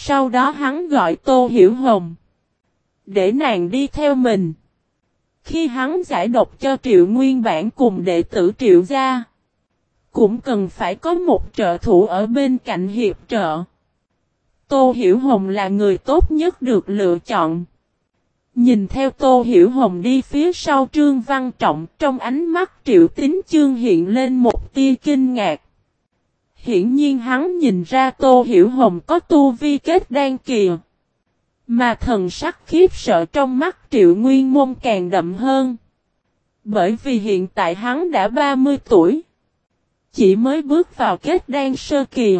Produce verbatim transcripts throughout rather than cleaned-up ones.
Sau đó hắn gọi Tô Hiểu Hồng, để nàng đi theo mình. Khi hắn giải độc cho Triệu Nguyên Bản cùng đệ tử Triệu gia, cũng cần phải có một trợ thủ ở bên cạnh hiệp trợ. Tô Hiểu Hồng là người tốt nhất được lựa chọn. Nhìn theo Tô Hiểu Hồng đi phía sau Trương Văn Trọng, trong ánh mắt Triệu Tín Chương hiện lên một tia kinh ngạc. Hiển nhiên hắn nhìn ra Tô Hiểu Hồng có tu vi kết đan kỳ. Mà thần sắc khiếp sợ trong mắt Triệu Nguyên Môn càng đậm hơn. Bởi vì hiện tại hắn đã ba mươi tuổi. Chỉ mới bước vào kết đan sơ kỳ.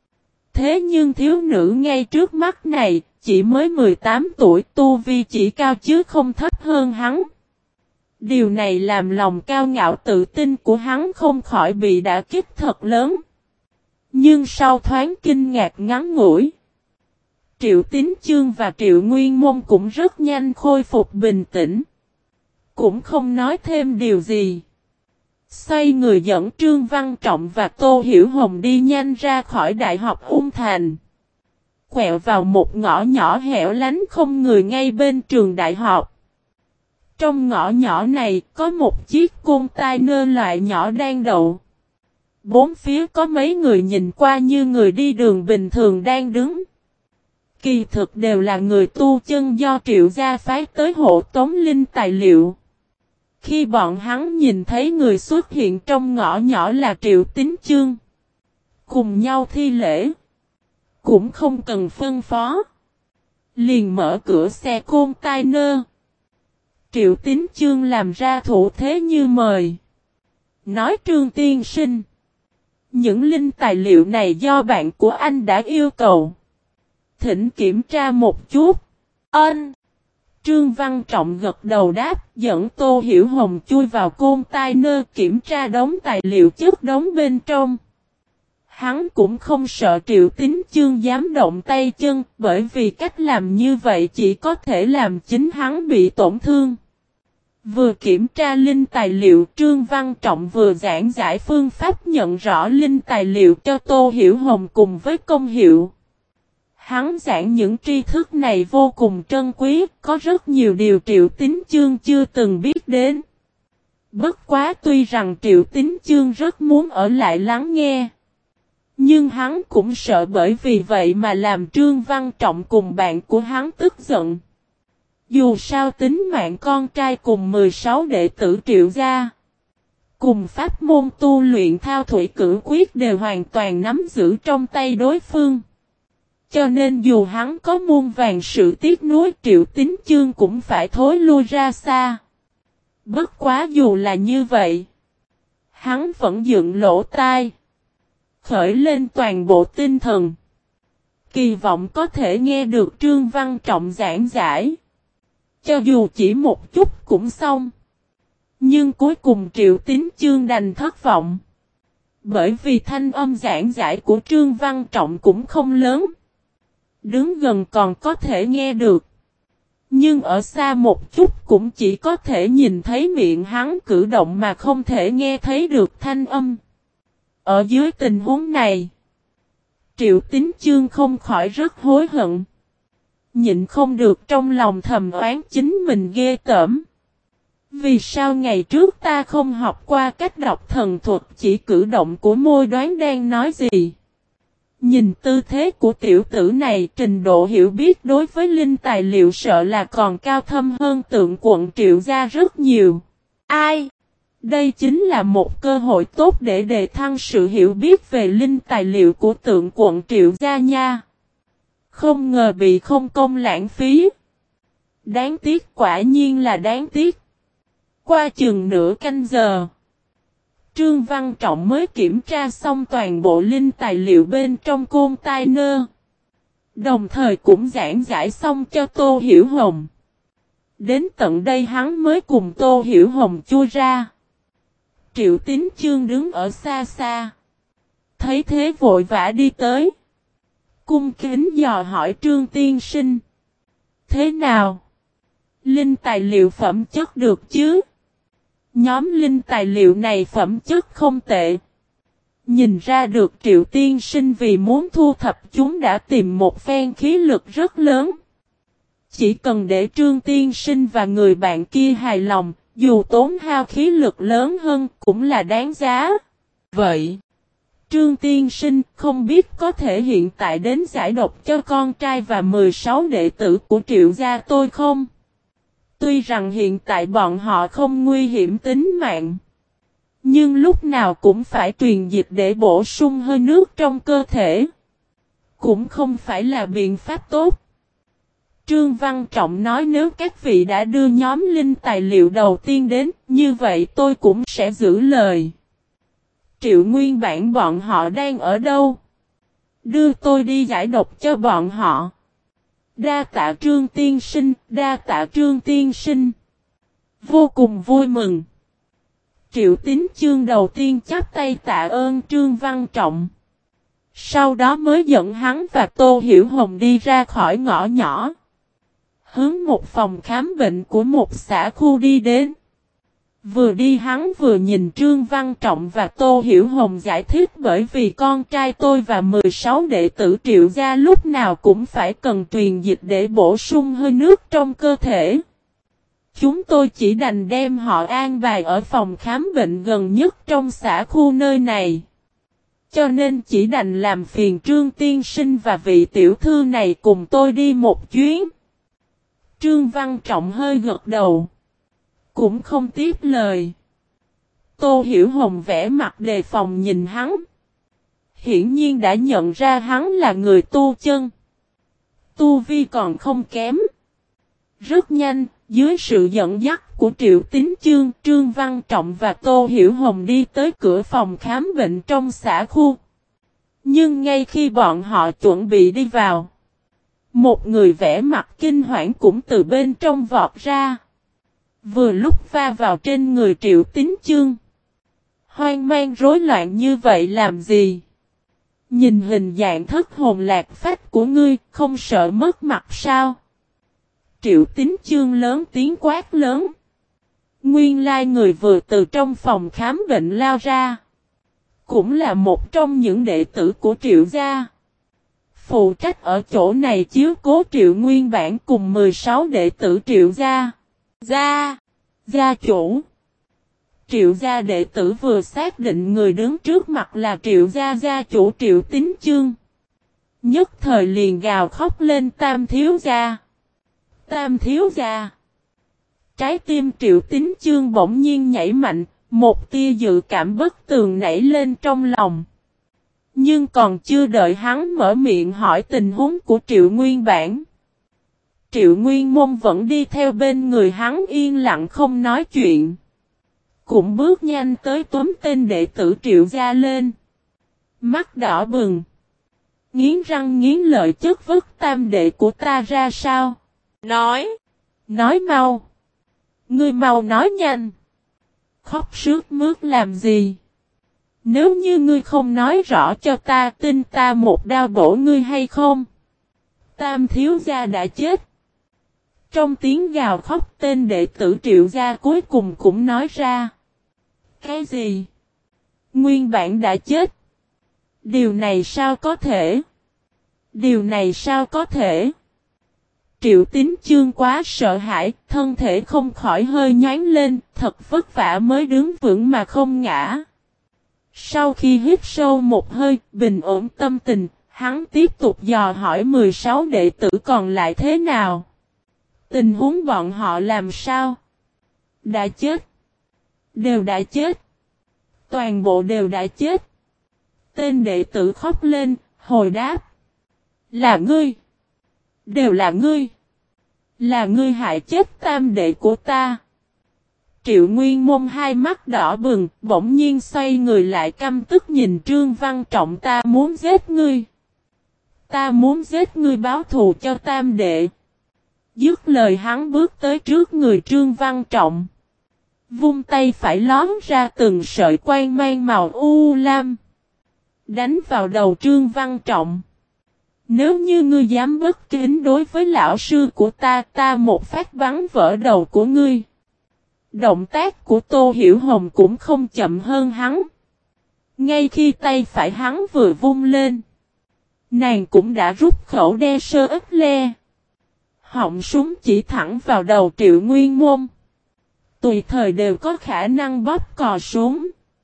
Thế nhưng thiếu nữ ngay trước mắt này, chỉ mới mười tám tuổi, tu vi chỉ cao chứ không thấp hơn hắn. Điều này làm lòng cao ngạo tự tin của hắn không khỏi bị đả kích thật lớn. Nhưng sau thoáng kinh ngạc ngắn ngủi, Triệu Tín Chương và Triệu Nguyên Môn cũng rất nhanh khôi phục bình tĩnh. Cũng không nói thêm điều gì. Xoay người dẫn Trương Văn Trọng và Tô Hiểu Hồng đi nhanh ra khỏi Đại học Ung Thành. Quẹo vào một ngõ nhỏ hẻo lánh không người ngay bên trường đại học. Trong ngõ nhỏ này có một chiếc côn tai nơ loại nhỏ đang đậu. Bốn phía có mấy người nhìn qua như người đi đường bình thường đang đứng. Kỳ thực đều là người tu chân do Triệu gia phái tới hộ tống linh tài liệu. Khi bọn hắn nhìn thấy người xuất hiện trong ngõ nhỏ là Triệu Tín Chương, cùng nhau thi lễ, cũng không cần phân phó, liền mở cửa xe container. Triệu Tín Chương làm ra thủ thế như mời, nói: Trương tiên sinh, những linh tài liệu này do bạn của anh đã yêu cầu, thỉnh kiểm tra một chút. Ân. Trương Văn Trọng gật đầu đáp, dẫn Tô Hiểu Hồng chui vào container kiểm tra đống tài liệu chất đống bên trong. Hắn cũng không sợ Triệu Tín Chương dám động tay chân, bởi vì cách làm như vậy chỉ có thể làm chính hắn bị tổn thương. Vừa kiểm tra linh tài liệu, Trương Văn Trọng vừa giảng giải phương pháp nhận rõ linh tài liệu cho Tô Hiểu Hồng cùng với công hiệu. Hắn giảng những tri thức này vô cùng trân quý, có rất nhiều điều Triệu Tín Chương chưa từng biết đến. Bất quá tuy rằng Triệu Tín Chương rất muốn ở lại lắng nghe, nhưng hắn cũng sợ bởi vì vậy mà làm Trương Văn Trọng cùng bạn của hắn tức giận. Dù sao tính mạng con trai cùng mười sáu đệ tử Triệu gia, cùng pháp môn tu luyện thao thủy cử quyết đều hoàn toàn nắm giữ trong tay đối phương. Cho nên dù hắn có muôn vàn sự tiếc nuối, Triệu Tín Chương cũng phải thối lui ra xa. Bất quá dù là như vậy, hắn vẫn dựng lỗ tai, khởi lên toàn bộ tinh thần, kỳ vọng có thể nghe được Trương Văn Trọng giảng giải. Cho dù chỉ một chút cũng xong. Nhưng cuối cùng Triệu Tín Chương đành thất vọng. Bởi vì thanh âm giảng giải của Trương Văn Trọng cũng không lớn. Đứng gần còn có thể nghe được. Nhưng ở xa một chút cũng chỉ có thể nhìn thấy miệng hắn cử động mà không thể nghe thấy được thanh âm. Ở dưới tình huống này, Triệu Tín Chương không khỏi rất hối hận. Nhịn không được trong lòng thầm oán chính mình ghê tởm. Vì sao ngày trước ta không học qua cách đọc thần thuật, chỉ cử động của môi đoán đang nói gì? Nhìn tư thế của tiểu tử này, trình độ hiểu biết đối với linh tài liệu sợ là còn cao thâm hơn Tượng Quận Triệu gia rất nhiều. Ai? Đây chính là một cơ hội tốt để đề thăng sự hiểu biết về linh tài liệu của Tượng Quận Triệu gia nha. Không ngờ bị không công lãng phí. Đáng tiếc, quả nhiên là đáng tiếc. Qua chừng nửa canh giờ, Trương Văn Trọng mới kiểm tra xong toàn bộ linh tài liệu bên trong container. Đồng thời cũng giảng giải xong cho Tô Hiểu Hồng. Đến tận đây hắn mới cùng Tô Hiểu Hồng chui ra. Triệu Tín Chương đứng ở xa xa, thấy thế vội vã đi tới, cung kính dò hỏi Trương tiên sinh. Thế nào? Linh tài liệu phẩm chất được chứ? Nhóm linh tài liệu này phẩm chất không tệ. Nhìn ra được Triệu tiên sinh vì muốn thu thập chúng đã tìm một phen khí lực rất lớn. Chỉ cần để Trương tiên sinh và người bạn kia hài lòng, dù tốn hao khí lực lớn hơn cũng là đáng giá. Vậy, Trương tiên sinh không biết có thể hiện tại đến giải độc cho con trai và mười sáu đệ tử của Triệu gia tôi không? Tuy rằng hiện tại bọn họ không nguy hiểm tính mạng, nhưng lúc nào cũng phải truyền dịch để bổ sung hơi nước trong cơ thể. Cũng không phải là biện pháp tốt. Trương Văn Trọng nói nếu các vị đã đưa nhóm linh tài liệu đầu tiên đến, như vậy tôi cũng sẽ giữ lời. Triệu nguyên bản bọn họ đang ở đâu? Đưa tôi đi giải độc cho bọn họ. Đa tạ Trương tiên sinh, đa tạ Trương tiên sinh. Vô cùng vui mừng. Triệu Tín Chương đầu tiên chắp tay tạ ơn Trương Văn Trọng. Sau đó mới dẫn hắn và Tô Hiểu Hồng đi ra khỏi ngõ nhỏ. Hướng một phòng khám bệnh của một xã khu đi đến. Vừa đi hắn vừa nhìn Trương Văn Trọng và Tô Hiểu Hồng giải thích bởi vì con trai tôi và mười sáu đệ tử Triệu gia lúc nào cũng phải cần truyền dịch để bổ sung hơi nước trong cơ thể. Chúng tôi chỉ đành đem họ an bài ở phòng khám bệnh gần nhất trong xã khu nơi này. Cho nên chỉ đành làm phiền Trương tiên sinh và vị tiểu thư này cùng tôi đi một chuyến. Trương Văn Trọng hơi gật đầu. Cũng không tiếp lời. Tô Hiểu Hồng vẽ mặt đề phòng nhìn hắn. Hiển nhiên đã nhận ra hắn là người tu chân. Tu vi còn không kém. Rất nhanh, dưới sự dẫn dắt của Triệu Tín Chương, Trương Văn Trọng và Tô Hiểu Hồng đi tới cửa phòng khám bệnh trong xã khu. Nhưng ngay khi bọn họ chuẩn bị đi vào, một người vẽ mặt kinh hoảng cũng từ bên trong vọt ra. Vừa lúc va vào trên người Triệu Tín Chương. Hoang mang rối loạn như vậy làm gì? Nhìn hình dạng thất hồn lạc phách của ngươi, không sợ mất mặt sao? Triệu Tín Chương lớn tiếng quát lớn. Nguyên lai người vừa từ trong phòng khám bệnh lao ra. Cũng là một trong những đệ tử của Triệu gia. Phụ trách ở chỗ này chiếu cố Triệu Nguyên Bản cùng mười sáu đệ tử Triệu gia. Gia, gia chủ. Triệu gia đệ tử vừa xác định người đứng trước mặt là Triệu gia gia chủ Triệu Tín Chương. Nhất thời liền gào khóc lên Tam thiếu gia. Tam thiếu gia. Trái tim Triệu Tín Chương bỗng nhiên nhảy mạnh, một tia dự cảm bất tường nảy lên trong lòng. Nhưng còn chưa đợi hắn mở miệng hỏi tình huống của Triệu Nguyên Bản. Triệu Nguyên Môn vẫn đi theo bên người hắn yên lặng không nói chuyện. Cũng bước nhanh tới túm tên đệ tử Triệu gia lên. Mắt đỏ bừng. Nghiến răng nghiến lợi chất vấn tam đệ của ta ra sao? Nói. Nói mau. Ngươi mau nói nhanh. Khóc sướt mướt làm gì? Nếu như ngươi không nói rõ cho ta tin ta một đao bổ ngươi hay không? Tam thiếu gia đã chết. Trong tiếng gào khóc tên đệ tử Triệu gia cuối cùng cũng nói ra. Cái gì? Nguyên Bản đã chết. Điều này sao có thể? Điều này sao có thể? Triệu Tín Chương quá sợ hãi, thân thể không khỏi hơi nhoáng lên, thật vất vả mới đứng vững mà không ngã. Sau khi hít sâu một hơi, bình ổn tâm tình, hắn tiếp tục dò hỏi mười sáu đệ tử còn lại thế nào. Tình huống bọn họ làm sao? Đã chết. Đều đã chết. Toàn bộ đều đã chết. Tên đệ tử khóc lên, hồi đáp. Là ngươi. Đều là ngươi. Là ngươi hại chết tam đệ của ta. Triệu Nguyên Môn hai mắt đỏ bừng, bỗng nhiên xoay người lại căm tức nhìn Trương Văn Trọng ta muốn giết ngươi. Ta muốn giết ngươi báo thù cho tam đệ. Dứt lời hắn bước tới trước người Trương Văn Trọng. Vung tay phải lón ra từng sợi quang mang màu u lam. Đánh vào đầu Trương Văn Trọng. Nếu như ngươi dám bất kính đối với lão sư của ta, ta một phát bắn vỡ đầu của ngươi. Động tác của Tô Hiểu Hồng cũng không chậm hơn hắn. Ngay khi tay phải hắn vừa vung lên, nàng cũng đã rút khẩu đe sơ ếp le. Họng súng chỉ thẳng vào đầu Triệu Nguyên Môn. Tùy thời đều có khả năng bóp cò súng.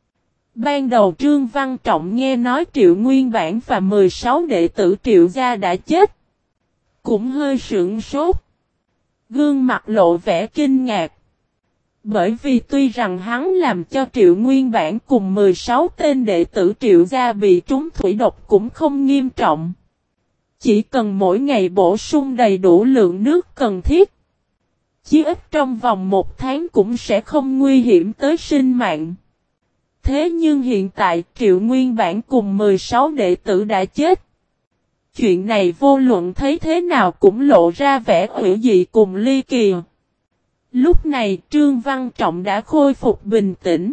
Ban đầu Trương Văn Trọng nghe nói Triệu Nguyên Bản và mười sáu đệ tử Triệu gia đã chết, cũng hơi sửng sốt. Gương mặt lộ vẻ kinh ngạc. Bởi vì tuy rằng hắn làm cho Triệu Nguyên Bản cùng mười sáu tên đệ tử Triệu gia bị trúng thủy độc cũng không nghiêm trọng. Chỉ cần mỗi ngày bổ sung đầy đủ lượng nước cần thiết, chí ít trong vòng một tháng cũng sẽ không nguy hiểm tới sinh mạng. Thế nhưng hiện tại Triệu Nguyên Bản cùng mười sáu đệ tử đã chết. Chuyện này vô luận thấy thế nào cũng lộ ra vẻ hữu dị cùng ly kỳ. Lúc này Trương Văn Trọng đã khôi phục bình tĩnh.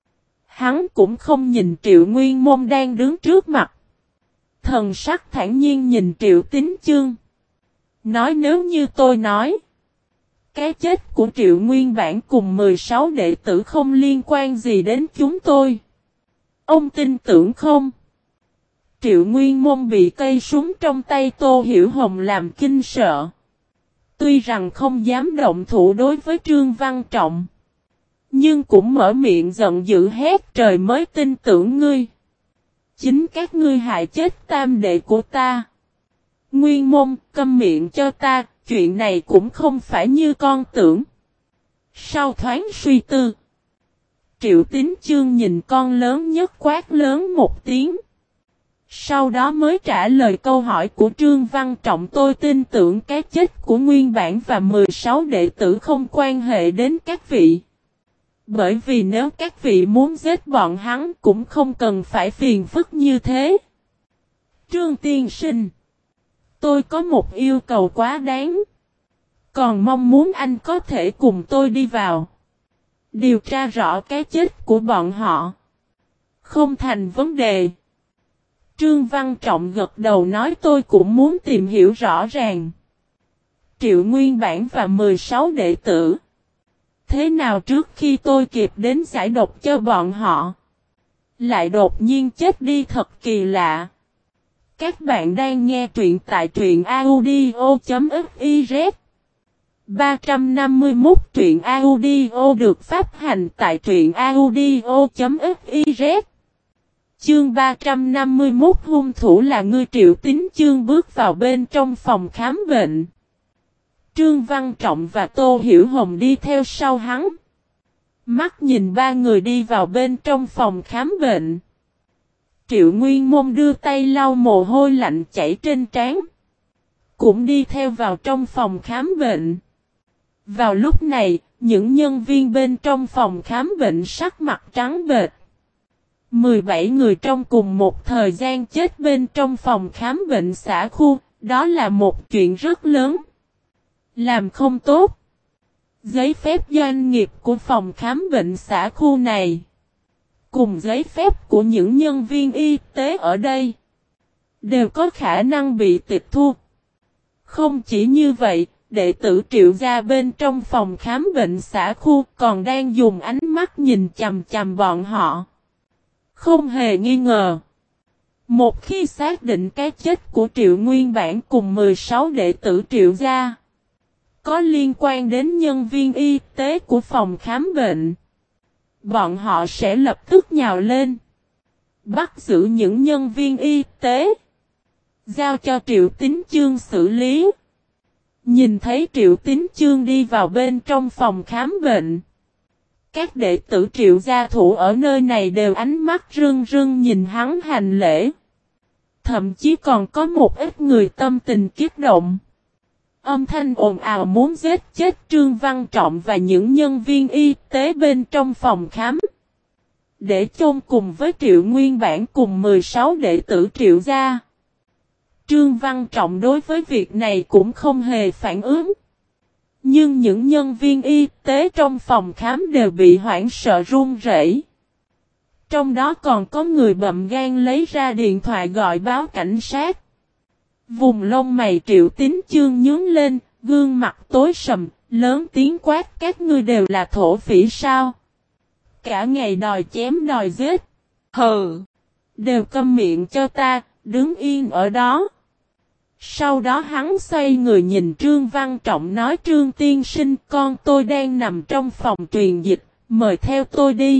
Hắn cũng không nhìn Triệu Nguyên Môn đang đứng trước mặt. Thần sắc thản nhiên nhìn Triệu Tín Chương. Nói nếu như tôi nói, cái chết của Triệu Nguyên Bản cùng mười sáu đệ tử không liên quan gì đến chúng tôi, ông tin tưởng không? Triệu Nguyên Môn bị cây súng trong tay Tô Hiểu Hồng làm kinh sợ. Tuy rằng không dám động thủ đối với Trương Văn Trọng, nhưng cũng mở miệng giận dữ hét trời mới tin tưởng ngươi. Chính các ngươi hại chết tam đệ của ta. Nguyên Môn, câm miệng cho ta, chuyện này cũng không phải như con tưởng. Sau thoáng suy tư, Triệu Tín Chương nhìn con lớn nhất quát lớn một tiếng. Sau đó mới trả lời câu hỏi của Trương Văn Trọng. Tôi tin tưởng cái chết của Nguyên Bản và mười sáu đệ tử không quan hệ đến các vị. Bởi vì nếu các vị muốn giết bọn hắn cũng không cần phải phiền phức như thế. Trương Tiên Sinh, tôi có một yêu cầu quá đáng. Còn mong muốn anh có thể cùng tôi đi vào, điều tra rõ cái chết của bọn họ. Không thành vấn đề. Trương Văn Trọng gật đầu nói tôi cũng muốn tìm hiểu rõ ràng. Triệu Nguyên Bản và mười sáu đệ tử. Thế nào trước khi tôi kịp đến giải độc cho bọn họ, lại đột nhiên chết đi thật kỳ lạ. Các bạn đang nghe truyện tại truyện audio.fiz. ba trăm năm mươi mốt truyện audio được phát hành tại truyện audio.fiz. Chương ba trăm năm mươi mốt hung thủ là ngươi. Triệu Tín Chương bước vào bên trong phòng khám bệnh. Trương Văn Trọng và Tô Hiểu Hồng đi theo sau hắn. Mắt nhìn ba người đi vào bên trong phòng khám bệnh. Triệu Nguyên Môn đưa tay lau mồ hôi lạnh chảy trên trán, cũng đi theo vào trong phòng khám bệnh. Vào lúc này, những nhân viên bên trong phòng khám bệnh sắc mặt trắng bệch. mười bảy người trong cùng một thời gian chết bên trong phòng khám bệnh xã khu, đó là một chuyện rất lớn. Làm không tốt, giấy phép doanh nghiệp của phòng khám bệnh xã khu này, cùng giấy phép của những nhân viên y tế ở đây, đều có khả năng bị tịch thu. Không chỉ như vậy, đệ tử Triệu gia bên trong phòng khám bệnh xã khu còn đang dùng ánh mắt nhìn chằm chằm bọn họ. Không hề nghi ngờ, một khi xác định cái chết của Triệu Nguyên Bản cùng mười sáu đệ tử Triệu gia có liên quan đến nhân viên y tế của phòng khám bệnh, bọn họ sẽ lập tức nhào lên, bắt giữ những nhân viên y tế, giao cho Triệu Tín Chương xử lý. Nhìn thấy Triệu Tín Chương đi vào bên trong phòng khám bệnh, các đệ tử Triệu gia thủ ở nơi này đều ánh mắt rưng rưng nhìn hắn hành lễ. Thậm chí còn có một ít người tâm tình kích động. Âm thanh ồn ào muốn giết chết Trương Văn Trọng và những nhân viên y tế bên trong phòng khám, để chôn cùng với Triệu Nguyên Bản cùng mười sáu đệ tử Triệu gia. Trương Văn Trọng đối với việc này cũng không hề phản ứng. Nhưng những nhân viên y tế trong phòng khám đều bị hoảng sợ run rẩy. Trong đó còn có người bậm gan lấy ra điện thoại gọi báo cảnh sát. Vùng lông mày Triệu Tín Chương nhướng lên, gương mặt tối sầm, lớn tiếng quát các ngươi đều là thổ phỉ sao? Cả ngày đòi chém đòi giết. Hừ! Đều câm miệng cho ta, đứng yên ở đó. Sau đó hắn xoay người nhìn Trương Văn Trọng nói Trương tiên sinh con tôi đang nằm trong phòng truyền dịch, mời theo tôi đi.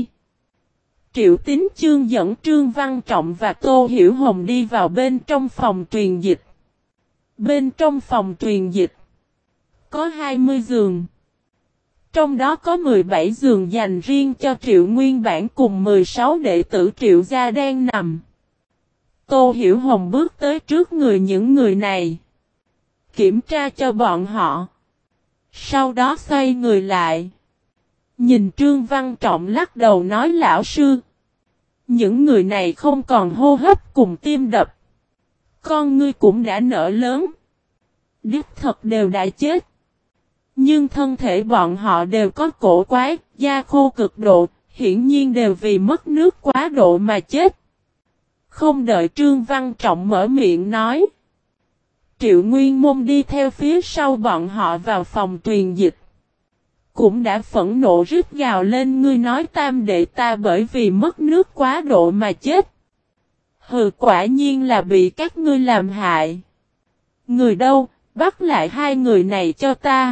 Triệu Tín Chương dẫn Trương Văn Trọng và Tô Hiểu Hồng đi vào bên trong phòng truyền dịch. Bên trong phòng truyền dịch có hai mươi giường. Trong đó có mười bảy giường dành riêng cho Triệu Nguyên Bản cùng mười sáu đệ tử Triệu gia đang nằm. Tô Hiểu Hồng bước tới trước người những người này. Kiểm tra cho bọn họ. Sau đó xoay người lại. Nhìn Trương Văn Trọng lắc đầu nói lão sư. Những người này không còn hô hấp cùng tim đập. Con ngươi cũng đã nở lớn. Đích thật đều đã chết. Nhưng thân thể bọn họ đều có cổ quái, da khô cực độ, hiển nhiên đều vì mất nước quá độ mà chết. Không đợi Trương Văn Trọng mở miệng nói. Triệu Nguyên Môn đi theo phía sau bọn họ vào phòng truyền dịch. Cũng đã phẫn nộ rít gào lên ngươi nói tam đệ ta bởi vì mất nước quá độ mà chết. Hừ quả nhiên là bị các ngươi làm hại. Người đâu, bắt lại hai người này cho ta.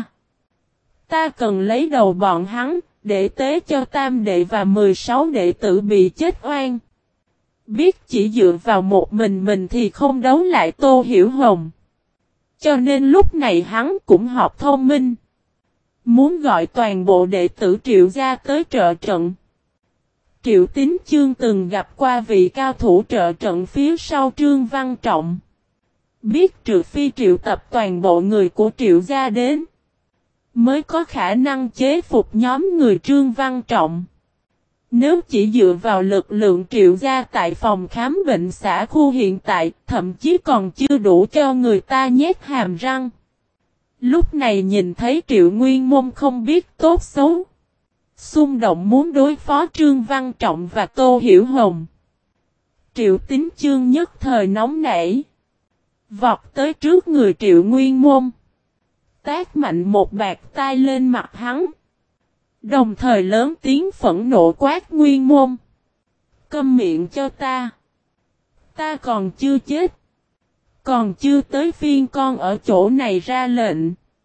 Ta cần lấy đầu bọn hắn, để tế cho tam đệ và mười sáu đệ tử bị chết oan. Biết chỉ dựa vào một mình mình thì không đấu lại Tô Hiểu Hồng. Cho nên lúc này hắn cũng họp thông minh. Muốn gọi toàn bộ đệ tử Triệu gia tới trợ trận. Triệu Tín Chương từng gặp qua vị cao thủ trợ trận phía sau Trương Văn Trọng. Biết trừ phi triệu tập toàn bộ người của Triệu gia đến. Mới có khả năng chế phục nhóm người Trương Văn Trọng. Nếu chỉ dựa vào lực lượng Triệu gia tại phòng khám bệnh xã khu hiện tại, thậm chí còn chưa đủ cho người ta nhét hàm răng. Lúc này nhìn thấy Triệu Nguyên Môn không biết tốt xấu. Xung động muốn đối phó Trương Văn Trọng và Tô Hiểu Hồng. Triệu Tín Chương nhất thời nóng nảy. Vọt tới trước người Triệu Nguyên Môn. Tát mạnh một bạt tai lên mặt hắn. Đồng thời lớn tiếng phẫn nộ quát Nguyên Môn. Câm miệng cho ta. Ta còn chưa chết. Còn chưa tới phiên con ở chỗ này ra lệnh.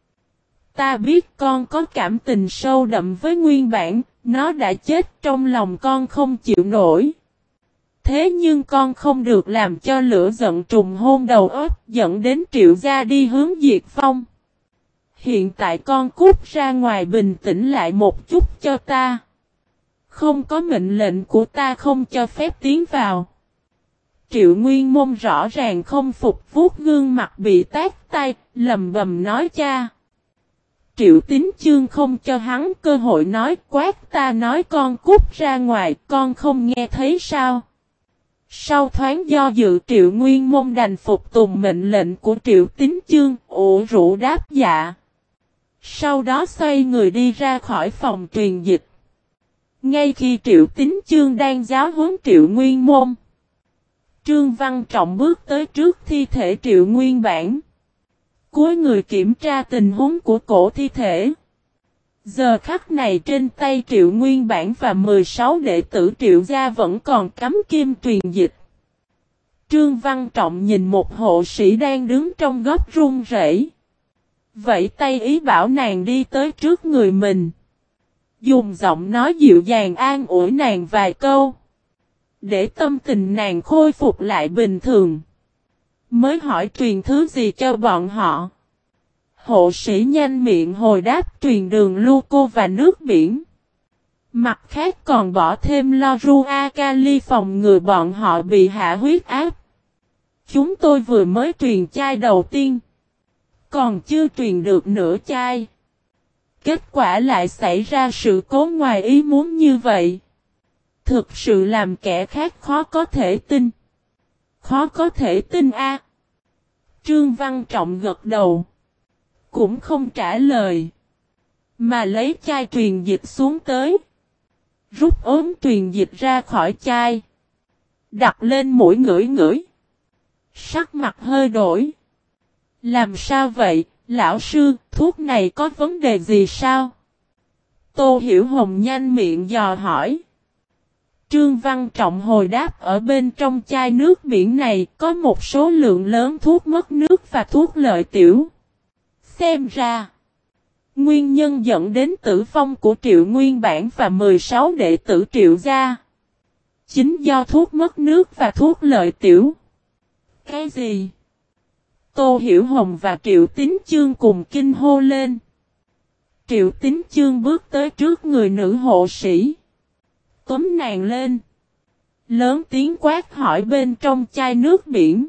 Ta biết con có cảm tình sâu đậm với Nguyên Bản, nó đã chết trong lòng con không chịu nổi. Thế nhưng con không được làm cho lửa giận trùng hôn đầu óc dẫn đến Triệu gia đi hướng diệt vong. Hiện tại con cút ra ngoài bình tĩnh lại một chút cho ta. Không có mệnh lệnh của ta không cho phép tiến vào. Triệu Nguyên Môn rõ ràng không phục vuốt gương mặt bị tát tay, lầm bầm nói cha. Triệu Tín Chương không cho hắn cơ hội nói quát ta nói con cút ra ngoài, con không nghe thấy sao. Sau thoáng do dự Triệu Nguyên Môn đành phục tùng mệnh lệnh của Triệu Tín Chương, ủ rũ đáp dạ. Sau đó xoay người đi ra khỏi phòng truyền dịch. Ngay khi Triệu Tín Chương đang giáo huấn Triệu Nguyên Môn, Trương Văn Trọng bước tới trước thi thể Triệu Nguyên Bản. Cúi người kiểm tra tình huống của cổ thi thể. Giờ khắc này trên tay Triệu Nguyên Bản và mười sáu đệ tử Triệu gia vẫn còn cắm kim truyền dịch. Trương Văn Trọng nhìn một hộ sĩ đang đứng trong góc run rẩy. Vẫy tay ý bảo nàng đi tới trước người mình. Dùng giọng nói dịu dàng an ủi nàng vài câu. Để tâm tình nàng khôi phục lại bình thường. Mới hỏi truyền thứ gì cho bọn họ. Hộ sĩ nhanh miệng hồi đáp truyền đường lưu cô và nước biển. Mặt khác còn bỏ thêm Loru Akali phòng ngừa bọn họ bị hạ huyết áp. Chúng tôi vừa mới truyền chai đầu tiên. Còn chưa truyền được nửa chai. Kết quả lại xảy ra sự cố ngoài ý muốn như vậy. Thực sự làm kẻ khác khó có thể tin. Khó có thể tin a. À. Trương Văn Trọng gật đầu. Cũng không trả lời. Mà lấy chai truyền dịch xuống tới. Rút ốm truyền dịch ra khỏi chai. Đặt lên mũi ngửi ngửi. Sắc mặt hơi đổi. Làm sao vậy, lão sư, thuốc này có vấn đề gì sao? Tô Hiểu Hồng nhanh miệng dò hỏi. Trương Văn Trọng hồi đáp ở bên trong chai nước biển này có một số lượng lớn thuốc mất nước và thuốc lợi tiểu. Xem ra, nguyên nhân dẫn đến tử vong của Triệu Nguyên Bản và mười sáu đệ tử Triệu gia chính do thuốc mất nước và thuốc lợi tiểu. Cái gì? Tô Hiểu Hồng và Triệu Tín Chương cùng kinh hô lên. Triệu Tín Chương bước tới trước người nữ hộ sĩ, túm nàng lên, lớn tiếng quát hỏi bên trong chai nước biển.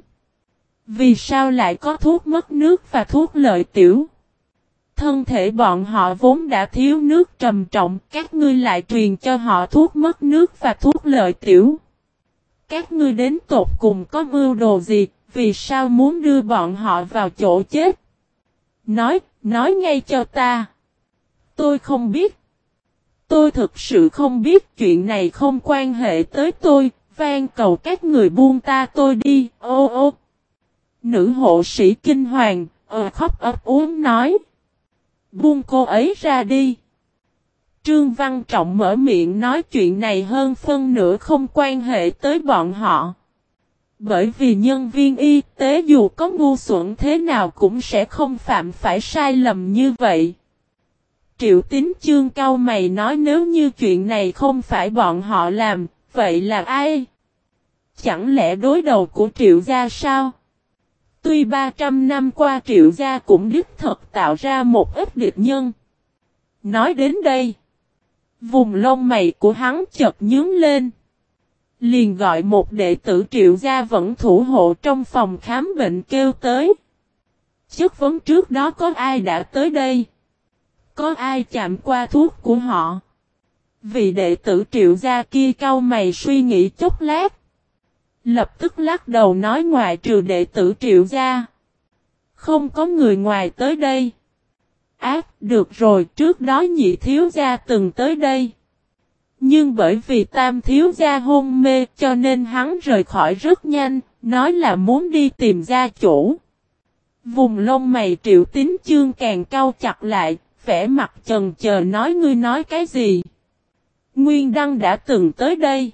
Vì sao lại có thuốc mất nước và thuốc lợi tiểu? Thân thể bọn họ vốn đã thiếu nước trầm trọng, các ngươi lại truyền cho họ thuốc mất nước và thuốc lợi tiểu. Các ngươi đến tột cùng có mưu đồ gì, vì sao muốn đưa bọn họ vào chỗ chết? Nói, nói ngay cho ta. Tôi không biết. Tôi thực sự không biết, chuyện này không quan hệ tới tôi, van cầu các người buông ta tôi đi, ô ô. Nữ hộ sĩ kinh hoàng, ờ khóc ấp úng nói. Buông cô ấy ra đi. Trương Văn Trọng mở miệng nói chuyện này hơn phân nửa không quan hệ tới bọn họ. Bởi vì nhân viên y tế dù có ngu xuẩn thế nào cũng sẽ không phạm phải sai lầm như vậy. Triệu Tín Chương cau mày nói nếu như chuyện này không phải bọn họ làm, vậy là ai? Chẳng lẽ đối đầu của Triệu gia sao? Tuy ba trăm năm qua Triệu gia cũng đích thật tạo ra một ít địch nhân. Nói đến đây, vùng lông mày của hắn chợt nhướng lên. Liền gọi một đệ tử Triệu gia vẫn thủ hộ trong phòng khám bệnh kêu tới. Chất vấn trước đó có ai đã tới đây? Có ai chạm qua thuốc của họ? Vị đệ tử Triệu gia kia cau mày suy nghĩ chốc lát. Lập tức lắc đầu nói ngoại trừ đệ tử Triệu gia, không có người ngoài tới đây. Ác, được rồi, trước đó nhị thiếu gia từng tới đây. Nhưng bởi vì tam thiếu gia hôn mê cho nên hắn rời khỏi rất nhanh, nói là muốn đi tìm gia chủ. Vùng lông mày Triệu Tín Chương càng cau chặt lại, vẻ mặt chần chờ nói ngươi nói cái gì? Nguyên Đăng đã từng tới đây.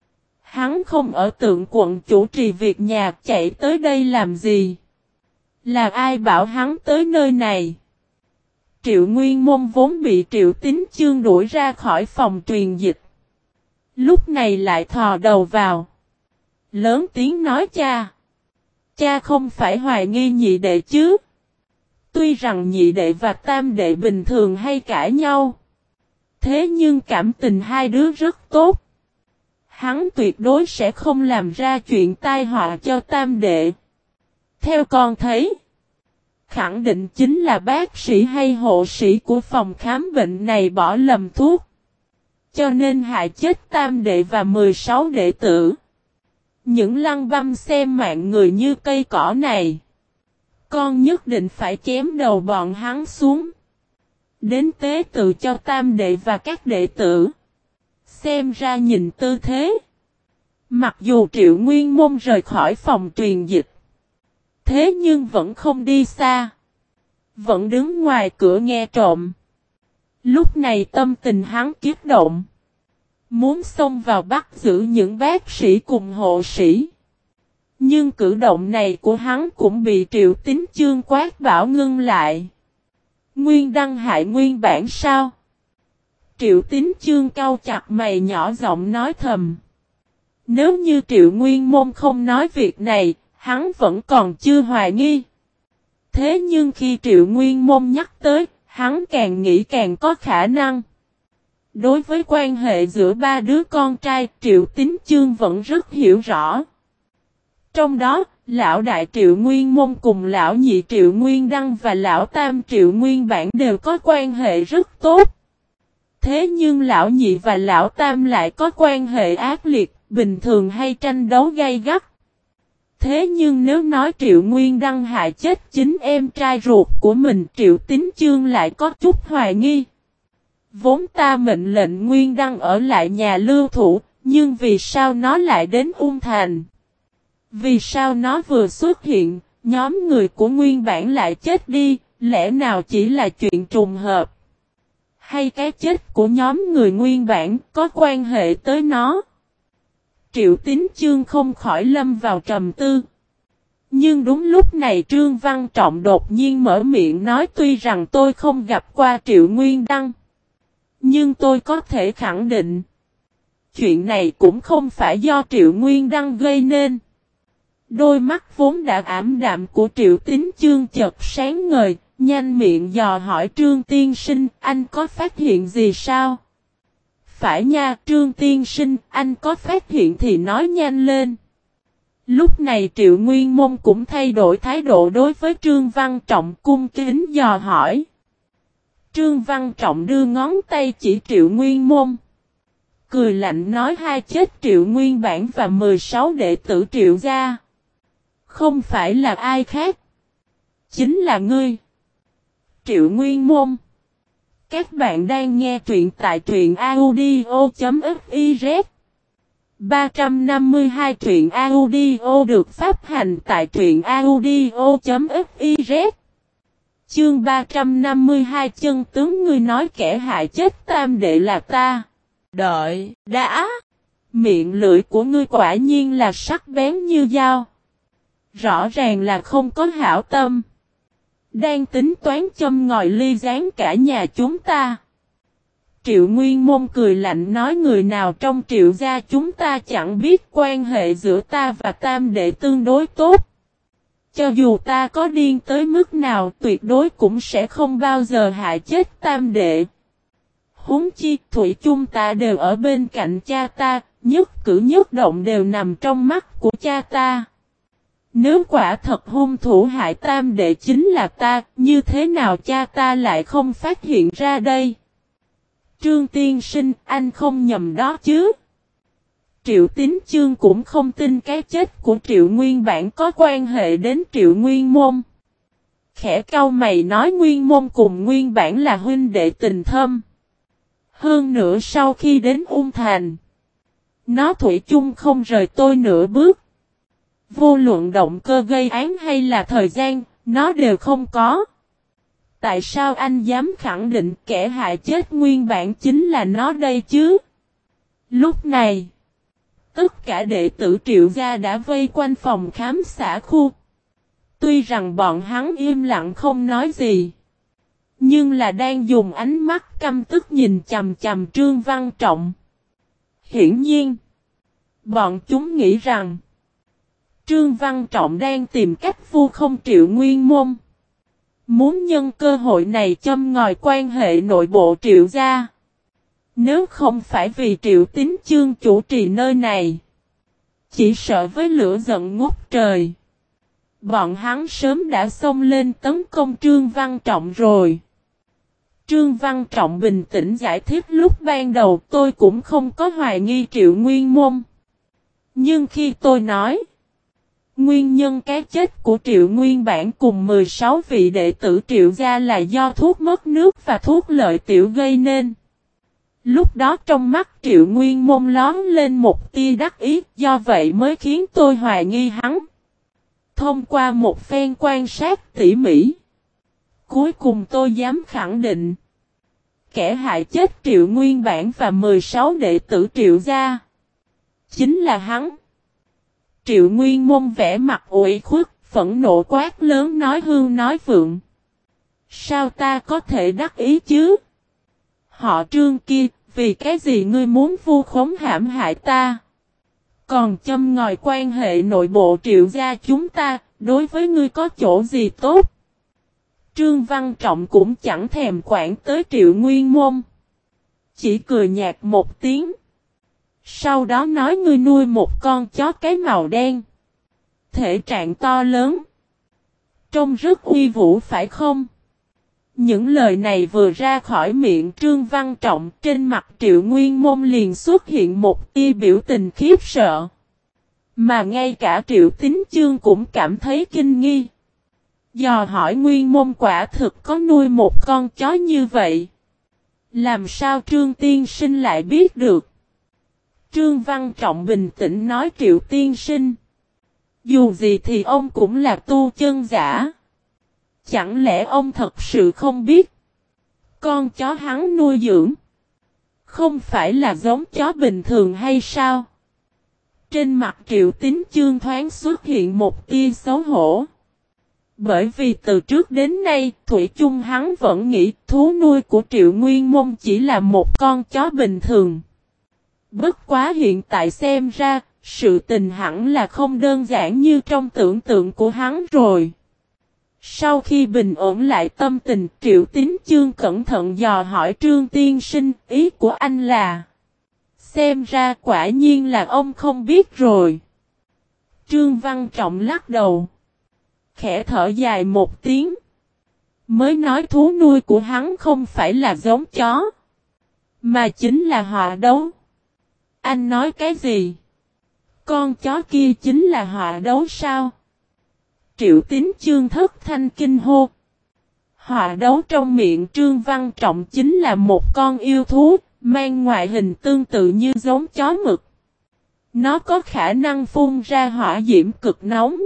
Hắn không ở Tượng quận chủ trì việc nhà, chạy tới đây làm gì? Là ai bảo hắn tới nơi này? Triệu Nguyên Môn vốn bị Triệu Tín Chương đuổi ra khỏi phòng truyền dịch. Lúc này lại thò đầu vào. Lớn tiếng nói cha. Cha không phải hoài nghi nhị đệ chứ? Tuy rằng nhị đệ và tam đệ bình thường hay cãi nhau. Thế nhưng cảm tình hai đứa rất tốt. Hắn tuyệt đối sẽ không làm ra chuyện tai họa cho tam đệ. Theo con thấy, khẳng định chính là bác sĩ hay hộ sĩ của phòng khám bệnh này bỏ lầm thuốc. Cho nên hại chết tam đệ và mười sáu đệ tử. Những lăng băm xem mạng người như cây cỏ này. Con nhất định phải chém đầu bọn hắn xuống. Đến tế tự cho tam đệ và các đệ tử. Xem ra nhìn tư thế. Mặc dù Triệu Nguyên Môn rời khỏi phòng truyền dịch. Thế nhưng vẫn không đi xa. Vẫn đứng ngoài cửa nghe trộm. Lúc này tâm tình hắn kiếp động. Muốn xông vào bắt giữ những bác sĩ cùng hộ sĩ. Nhưng cử động này của hắn cũng bị Triệu Tín Chương quát bảo ngưng lại. Nguyên Đăng hại nguyên bản sao? Triệu Tín Chương cau chặt mày nhỏ giọng nói thầm. Nếu như Triệu Nguyên Môn không nói việc này, hắn vẫn còn chưa hoài nghi. Thế nhưng khi Triệu Nguyên Môn nhắc tới, hắn càng nghĩ càng có khả năng. Đối với quan hệ giữa ba đứa con trai, Triệu Tín Chương vẫn rất hiểu rõ. Trong đó, lão đại Triệu Nguyên Môn cùng lão nhị Triệu Nguyên Đăng và lão tam Triệu Nguyên Bản đều có quan hệ rất tốt. Thế nhưng lão nhị và lão tam lại có quan hệ ác liệt, bình thường hay tranh đấu gay gắt. Thế nhưng nếu nói Triệu Nguyên Đăng hại chết chính em trai ruột của mình, Triệu Tín Chương lại có chút hoài nghi. Vốn ta mệnh lệnh Nguyên Đăng ở lại nhà lưu thủ, nhưng vì sao nó lại đến Ung Thành? Vì sao nó vừa xuất hiện, nhóm người của Nguyên Bản lại chết đi, lẽ nào chỉ là chuyện trùng hợp? Hay cái chết của nhóm người Nguyên Bản có quan hệ tới nó? Triệu Tín Chương không khỏi lâm vào trầm tư. Nhưng đúng lúc này Trương Văn Trọng đột nhiên mở miệng nói tuy rằng tôi không gặp qua Triệu Nguyên Đăng. Nhưng tôi có thể khẳng định. Chuyện này cũng không phải do Triệu Nguyên Đăng gây nên. Đôi mắt vốn đã ảm đạm của Triệu Tín Chương chợt sáng ngời, nhanh miệng dò hỏi Trương Tiên Sinh, anh có phát hiện gì sao? Phải nha, Trương Tiên Sinh, anh có phát hiện thì nói nhanh lên. Lúc này Triệu Nguyên Môn cũng thay đổi thái độ đối với Trương Văn Trọng cung kính dò hỏi. Trương Văn Trọng đưa ngón tay chỉ Triệu Nguyên Môn. Cười lạnh nói hai chết Triệu Nguyên Bản và mười sáu đệ tử Triệu gia. Không phải là ai khác. Chính là ngươi. Triệu Nguyên Môn. Các bạn đang nghe truyện tại truyện audio.fiz. ba trăm năm mươi hai truyện audio được phát hành tại truyện audio.fiz. Chương ba trăm năm mươi hai chân tướng ngươi nói kẻ hại chết tam đệ là ta. Đợi, đã. Miệng lưỡi của ngươi quả nhiên là sắc bén như dao. Rõ ràng là không có hảo tâm. Đang tính toán châm ngòi ly gián cả nhà chúng ta. Triệu Nguyên Môn cười lạnh nói người nào trong Triệu gia chúng ta chẳng biết quan hệ giữa ta và tam đệ tương đối tốt. Cho dù ta có điên tới mức nào tuyệt đối cũng sẽ không bao giờ hại chết tam đệ. Huống chi thủy chung ta đều ở bên cạnh cha ta, nhất cử nhất động đều nằm trong mắt của cha ta. Nếu quả thật hung thủ hại tam đệ chính là ta, như thế nào cha ta lại không phát hiện ra đây? Trương Tiên Sinh, anh không nhầm đó chứ? Triệu Tín Chương cũng không tin cái chết của Triệu Nguyên Bản có quan hệ đến Triệu Nguyên Môn. Khẽ cau mày nói Nguyên Môn cùng Nguyên Bản là huynh đệ tình thâm. Hơn nữa sau khi đến Ung Thành, nó thủy chung không rời tôi nửa bước. Vô luận động cơ gây án hay là thời gian, nó đều không có. Tại sao anh dám khẳng định kẻ hại chết Nguyên Bản chính là nó đây chứ? Lúc này, tất cả đệ tử Triệu gia đã vây quanh phòng khám xã khu. Tuy rằng bọn hắn im lặng không nói gì, nhưng là đang dùng ánh mắt căm tức nhìn chằm chằm Trương Văn Trọng. Hiển nhiên, bọn chúng nghĩ rằng Trương Văn Trọng đang tìm cách vu không Triệu Nguyên Môn. Muốn nhân cơ hội này châm ngòi quan hệ nội bộ Triệu gia. Nếu không phải vì Triệu Tín Chương chủ trì nơi này, chỉ sợ với lửa giận ngút trời, bọn hắn sớm đã xông lên tấn công Trương Văn Trọng rồi. Trương Văn Trọng bình tĩnh giải thích lúc ban đầu tôi cũng không có hoài nghi Triệu Nguyên Môn. Nhưng khi tôi nói nguyên nhân cái chết của Triệu Nguyên Bản cùng mười sáu vị đệ tử Triệu gia là do thuốc mất nước và thuốc lợi tiểu gây nên. Lúc đó trong mắt Triệu Nguyên Môn lón lên một tia đắc ý, do vậy mới khiến tôi hoài nghi hắn. Thông qua một phen quan sát tỉ mỉ, cuối cùng tôi dám khẳng định, kẻ hại chết Triệu Nguyên Bản và mười sáu đệ tử Triệu gia chính là hắn. Triệu Nguyên Môn vẽ mặt ủy khuất, phẫn nộ quát lớn nói hương nói vượng. Sao ta có thể đắc ý chứ? Họ Trương kia, vì cái gì ngươi muốn vu khống hãm hại ta? Còn châm ngòi quan hệ nội bộ Triệu gia chúng ta, đối với ngươi có chỗ gì tốt? Trương Văn Trọng cũng chẳng thèm quản tới Triệu Nguyên Môn. Chỉ cười nhạt một tiếng. Sau đó nói ngươi nuôi một con chó cái màu đen. Thể trạng to lớn. Trông rất uy vũ phải không? Những lời này vừa ra khỏi miệng Trương Văn Trọng, trên mặt Triệu Nguyên Môn liền xuất hiện một tia biểu tình khiếp sợ. Mà ngay cả Triệu Tín Chương cũng cảm thấy kinh nghi. Dò hỏi Nguyên Môn quả thực có nuôi một con chó như vậy. Làm sao Trương Tiên Sinh lại biết được? Trương Văn Trọng bình tĩnh nói Triệu Tiên Sinh. Dù gì thì ông cũng là tu chân giả. Chẳng lẽ ông thật sự không biết? Con chó hắn nuôi dưỡng không phải là giống chó bình thường hay sao? Trên mặt Triệu Tín Chương thoáng xuất hiện một tia xấu hổ. Bởi vì từ trước đến nay, thủy chung hắn vẫn nghĩ thú nuôi của Triệu Nguyên Môn chỉ là một con chó bình thường. Bất quá hiện tại xem ra, sự tình hẳn là không đơn giản như trong tưởng tượng của hắn rồi. Sau khi bình ổn lại tâm tình, Triệu Tín Chương cẩn thận dò hỏi Trương Tiên Sinh, ý của anh là... Xem ra quả nhiên là ông không biết rồi. Trương Văn Trọng lắc đầu. Khẽ thở dài một tiếng. Mới nói thú nuôi của hắn không phải là giống chó. Mà chính là họa đấu. Anh nói cái gì? Con chó kia chính là họa đấu sao? Triệu Tín Chương thất thanh kinh hô. Họa đấu trong miệng Trương Văn Trọng chính là một con yêu thú, mang ngoại hình tương tự như giống chó mực. Nó có khả năng phun ra hỏa diễm cực nóng.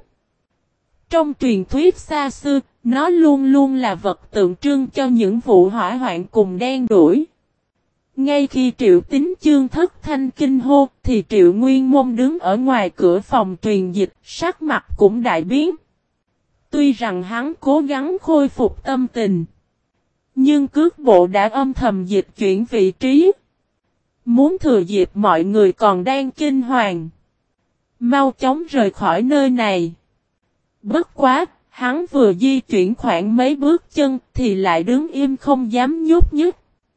Trong truyền thuyết xa xưa, nó luôn luôn là vật tượng trưng cho những vụ hỏa hoạn cùng đen đuổi. Ngay khi Triệu Tín Chương thất thanh kinh hô, thì Triệu Nguyên Môn đứng ở ngoài cửa phòng truyền dịch, sắc mặt cũng đại biến. Tuy rằng hắn cố gắng khôi phục tâm tình, nhưng cước bộ đã âm thầm dịch chuyển vị trí. Muốn thừa dịp mọi người còn đang kinh hoàng, mau chóng rời khỏi nơi này. Bất quá, hắn vừa di chuyển khoảng mấy bước chân thì lại đứng im không dám nhúc nhích.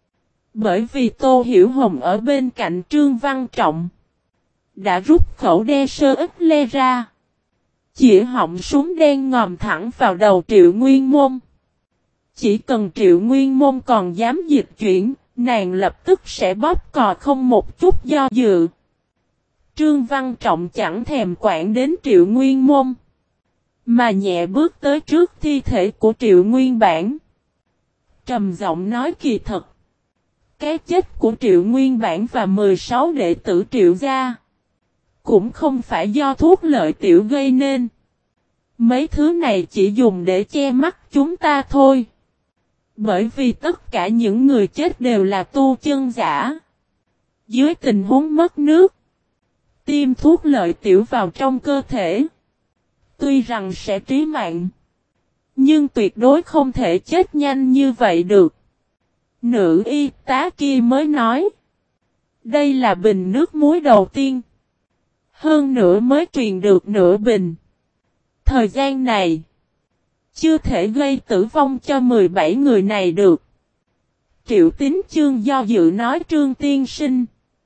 Bởi vì Tô Hiểu Hồng ở bên cạnh Trương Văn Trọng đã rút khẩu đe sơ ít le ra. Chĩa họng súng đen ngòm thẳng vào đầu Triệu Nguyên Môn. Chỉ cần Triệu Nguyên Môn còn dám dịch chuyển, nàng lập tức sẽ bóp cò không một chút do dự. Trương Văn Trọng chẳng thèm quản đến Triệu Nguyên Môn, mà nhẹ bước tới trước thi thể của Triệu Nguyên Bản. Trầm giọng nói kỳ thật. Cái chết của Triệu Nguyên Bản và mười sáu đệ tử Triệu gia cũng không phải do thuốc lợi tiểu gây nên. Mấy thứ này chỉ dùng để che mắt chúng ta thôi. Bởi vì tất cả những người chết đều là tu chân giả. Dưới tình huống mất nước, tiêm thuốc lợi tiểu vào trong cơ thể, tuy rằng sẽ trí mạng, nhưng tuyệt đối không thể chết nhanh như vậy được. Nữ y tá kia mới nói. Đây là bình nước muối đầu tiên. Hơn nữa mới truyền được nửa bình. Thời gian này chưa thể gây tử vong cho mười bảy người này được. Triệu Tín Chương do dự nói Trương Tiên Sinh.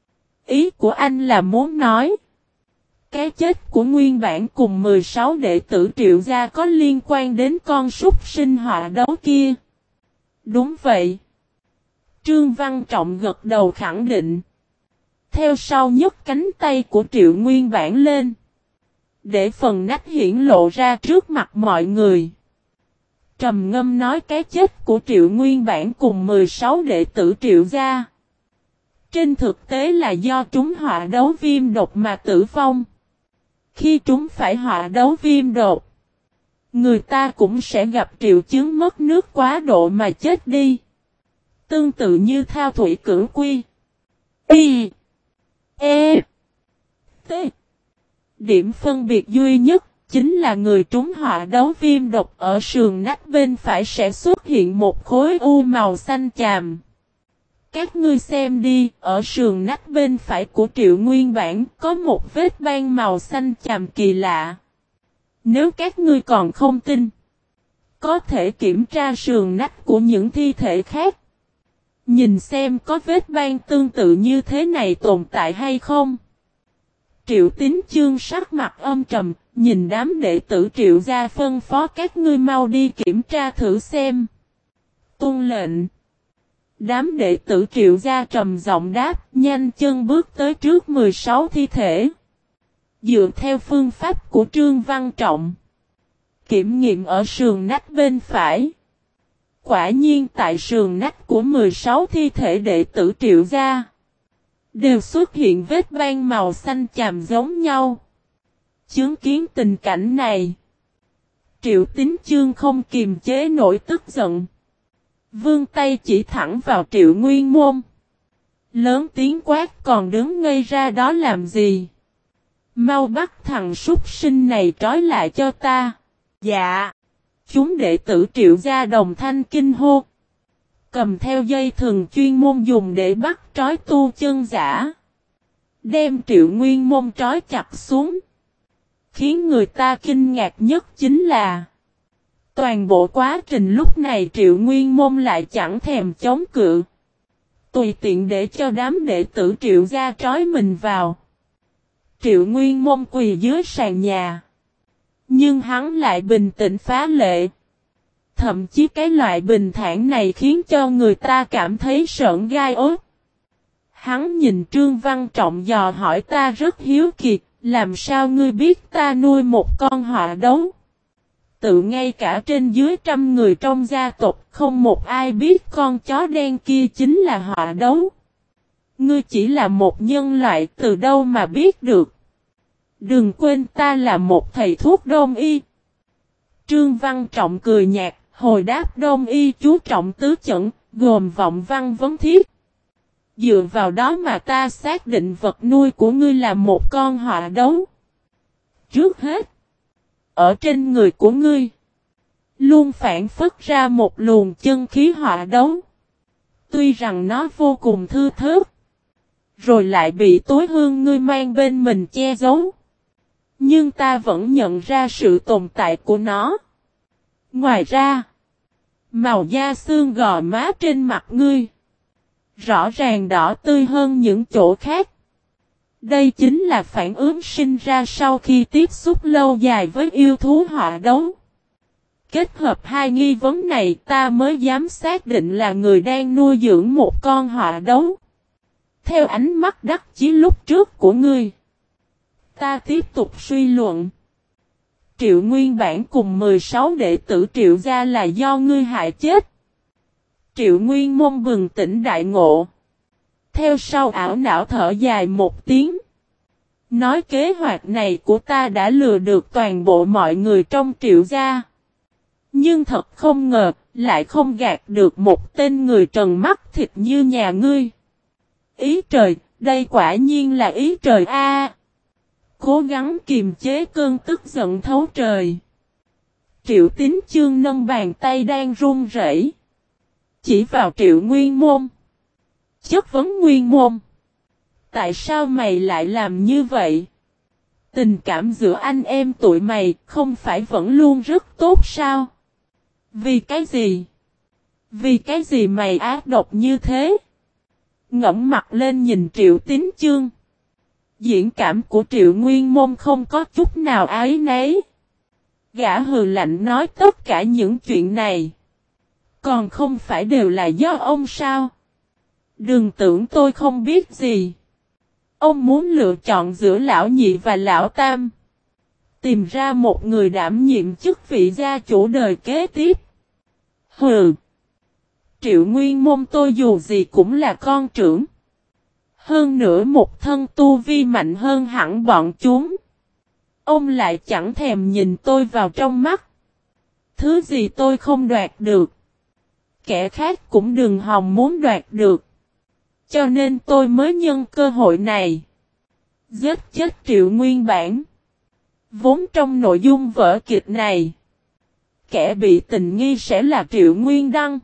Ý của anh là muốn nói cái chết của Nguyên Bản cùng mười sáu đệ tử Triệu gia có liên quan đến con súc sinh họa đấu kia. Đúng vậy. Trương Văn Trọng gật đầu khẳng định. Theo sau nhấc cánh tay của Triệu Nguyên Bản lên, để phần nách hiển lộ ra trước mặt mọi người. Trầm ngâm nói cái chết của Triệu Nguyên Bản cùng mười sáu đệ tử Triệu gia trên thực tế là do chúng họa đấu viêm độc mà tử vong. Khi chúng phải họa đấu viêm độc, người ta cũng sẽ gặp triệu chứng mất nước quá độ mà chết đi. Tương tự như thao thủy cửu quy. Y. E. T. Điểm phân biệt duy nhất chính là người trúng họa đấu viêm độc ở sườn nách bên phải sẽ xuất hiện một khối u màu xanh chàm. Các ngươi xem đi, ở sườn nách bên phải của Triệu Nguyên Bản có một vết ban màu xanh chàm kỳ lạ. Nếu các ngươi còn không tin, có thể kiểm tra sườn nách của những thi thể khác. Nhìn xem có vết ban tương tự như thế này tồn tại hay không. Triệu Tín Chương sắc mặt âm trầm, nhìn đám đệ tử Triệu gia phân phó các ngươi mau đi kiểm tra thử xem. Tuân lệnh. Đám đệ tử Triệu gia trầm giọng đáp, nhanh chân bước tới trước mười sáu thi thể. Dựa theo phương pháp của Trương Văn Trọng, kiểm nghiệm ở sườn nách bên phải. Quả nhiên tại sườn nách của mười sáu thi thể đệ tử Triệu gia đều xuất hiện vết ban màu xanh chàm giống nhau. Chứng kiến tình cảnh này, Triệu Tín Chương không kiềm chế nổi tức giận. Vươn tay chỉ thẳng vào Triệu Nguyên Môn. Lớn tiếng quát, còn đứng ngây ra đó làm gì? Mau bắt thằng súc sinh này trói lại cho ta. Dạ. Chúng đệ tử Triệu gia đồng thanh kinh hô. Cầm theo dây thừng chuyên môn dùng để bắt trói tu chân giả. Đem Triệu Nguyên Môn trói chặt xuống. Khiến người ta kinh ngạc nhất chính là toàn bộ quá trình lúc này Triệu Nguyên Môn lại chẳng thèm chống cự. Tùy tiện để cho đám đệ tử Triệu gia trói mình vào. Triệu Nguyên Môn quỳ dưới sàn nhà. Nhưng hắn lại bình tĩnh phá lệ. Thậm chí cái loại bình thản này khiến cho người ta cảm thấy sợn gai ốt. Hắn nhìn Trương Văn Trọng dò hỏi ta rất hiếu kỳ, làm sao ngươi biết ta nuôi một con họa đấu? Tự ngay cả trên dưới trăm người trong gia tộc không một ai biết con chó đen kia chính là họa đấu. Ngươi chỉ là một nhân loại từ đâu mà biết được. Đừng quên ta là một thầy thuốc đông y. Trương Văn Trọng cười nhạt, hồi đáp đông y chú trọng tứ chẩn, gồm vọng văn vấn thiết. Dựa vào đó mà ta xác định vật nuôi của ngươi là một con họa đấu. Trước hết, ở trên người của ngươi, luôn phản phất ra một luồng chân khí họa đấu. Tuy rằng nó vô cùng thư thớt, rồi lại bị tối hương ngươi mang bên mình che giấu. Nhưng ta vẫn nhận ra sự tồn tại của nó. Ngoài ra, màu da xương gò má trên mặt ngươi rõ ràng đỏ tươi hơn những chỗ khác. Đây chính là phản ứng sinh ra sau khi tiếp xúc lâu dài với yêu thú họa đấu. Kết hợp hai nghi vấn này ta mới dám xác định là người đang nuôi dưỡng một con họa đấu. Theo ánh mắt đắc chí lúc trước của ngươi, ta tiếp tục suy luận. Triệu Nguyên Bản cùng mười sáu đệ tử Triệu gia là do ngươi hại chết. Triệu Nguyên Môn bừng tỉnh đại ngộ. Theo sau ảo não thở dài một tiếng. Nói kế hoạch này của ta đã lừa được toàn bộ mọi người trong Triệu gia. Nhưng thật không ngờ, lại không gạt được một tên người trần mắt thịt như nhà ngươi. Ý trời, đây quả nhiên là ý trời a. Cố gắng kiềm chế cơn tức giận thấu trời. Triệu Tín Chương nâng bàn tay đang run rẩy, chỉ vào Triệu Nguyên Môn. Chất vấn Nguyên Môn. Tại sao mày lại làm như vậy? Tình cảm giữa anh em tụi mày không phải vẫn luôn rất tốt sao? Vì cái gì? Vì cái gì mày ác độc như thế? Ngẫm mặt lên nhìn Triệu Tín Chương. Diễn cảm của Triệu Nguyên Môn không có chút nào áy náy. Gã hừ lạnh nói tất cả những chuyện này còn không phải đều là do ông sao? Đừng tưởng tôi không biết gì. Ông muốn lựa chọn giữa lão nhị và lão tam. Tìm ra một người đảm nhiệm chức vị gia chủ đời kế tiếp. Hừ. Triệu Nguyên Môn tôi dù gì cũng là con trưởng. Hơn nữa một thân tu vi mạnh hơn hẳn bọn chúng. Ông lại chẳng thèm nhìn tôi vào trong mắt. Thứ gì tôi không đoạt được, kẻ khác cũng đừng hòng muốn đoạt được. Cho nên tôi mới nhân cơ hội này giết chết Triệu Nguyên Bản. Vốn trong nội dung vở kịch này, kẻ bị tình nghi sẽ là Triệu Nguyên Đăng.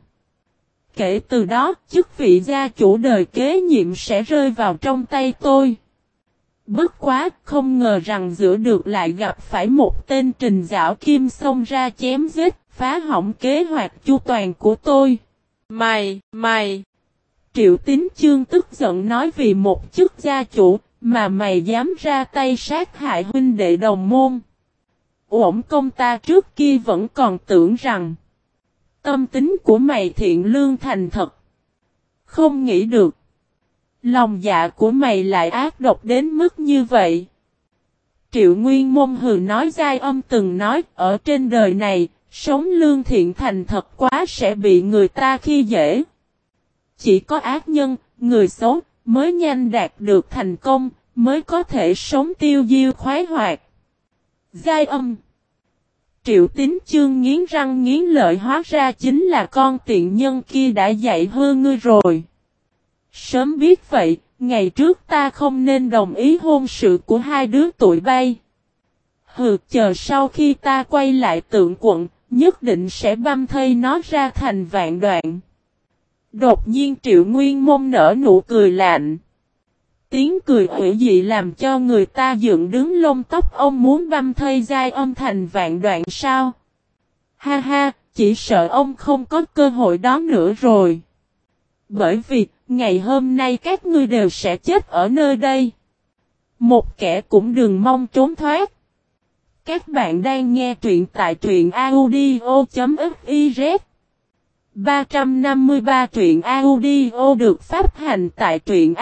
Kể từ đó, chức vị gia chủ đời kế nhiệm sẽ rơi vào trong tay tôi. Bất quá, không ngờ rằng giữa được lại gặp phải một tên Trình Giảo Kim xông ra chém giết, phá hỏng kế hoạch chu toàn của tôi. Mày, mày! Triệu Tín Chương tức giận nói vì một chức gia chủ, mà mày dám ra tay sát hại huynh đệ đồng môn. Uổng công ta trước kia vẫn còn tưởng rằng tâm tính của mày thiện lương thành thật. Không nghĩ được lòng dạ của mày lại ác độc đến mức như vậy. Triệu Nguyên Môn hừ nói dai âm từng nói ở trên đời này, sống lương thiện thành thật quá sẽ bị người ta khi dễ. Chỉ có ác nhân, người xấu, mới nhanh đạt được thành công, mới có thể sống tiêu diêu khoái hoạt. Giai âm. Triệu Tín Chương nghiến răng nghiến lợi hóa ra chính là con tiện nhân kia đã dạy hư ngươi rồi. Sớm biết vậy, Ngày trước ta không nên đồng ý hôn sự của hai đứa tụi bay. Hừ, chờ sau khi ta quay lại Tượng Quận, nhất định sẽ băm thây nó ra thành vạn đoạn. Đột nhiên Triệu Nguyên Môn nở nụ cười lạnh. Tiếng cười hủy dị làm cho người ta dựng đứng lông tóc. Ông muốn băm thây Giai Âm thành vạn đoạn sao? Ha ha, chỉ sợ ông không có cơ hội đó nữa rồi. Bởi vì, ngày hôm nay các ngươi đều sẽ chết ở nơi đây. Một kẻ cũng đừng mong trốn thoát. Các bạn đang nghe truyện tại truyện audio.fiz. ba trăm năm mươi ba truyện audio được phát hành tại truyện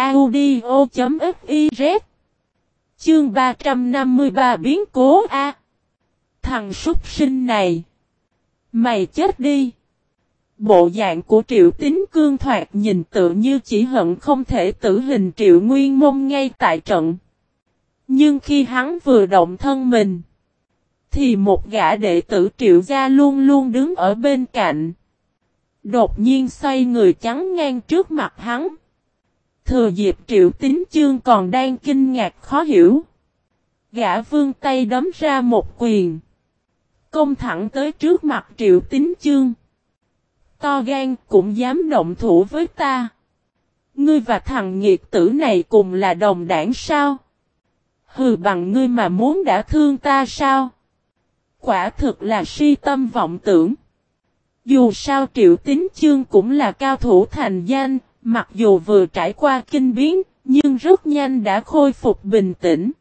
audio.fiz. Chương ba trăm năm mươi ba biến cố A. Thằng súc sinh này. Mày chết đi. Bộ dạng của Triệu Tín Cương thoạt nhìn tự như chỉ hận không thể tử hình Triệu Nguyên Môn ngay tại trận. Nhưng khi hắn vừa động thân mình, thì một gã đệ tử Triệu gia luôn luôn đứng ở bên cạnh. Đột nhiên xoay người chắn ngang trước mặt hắn. Thừa dịp Triệu Tín Chương còn đang kinh ngạc khó hiểu, gã vươn tay đấm ra một quyền, công thẳng tới trước mặt Triệu Tín Chương. To gan cũng dám động thủ với ta. Ngươi và thằng nghiệt tử này cùng là đồng đảng sao? Hừ, bằng ngươi mà muốn đã thương ta sao? Quả thực là si tâm vọng tưởng. Dù sao Triệu Tín Chương cũng là cao thủ thành danh, mặc dù vừa trải qua kinh biến, nhưng rất nhanh đã khôi phục bình tĩnh.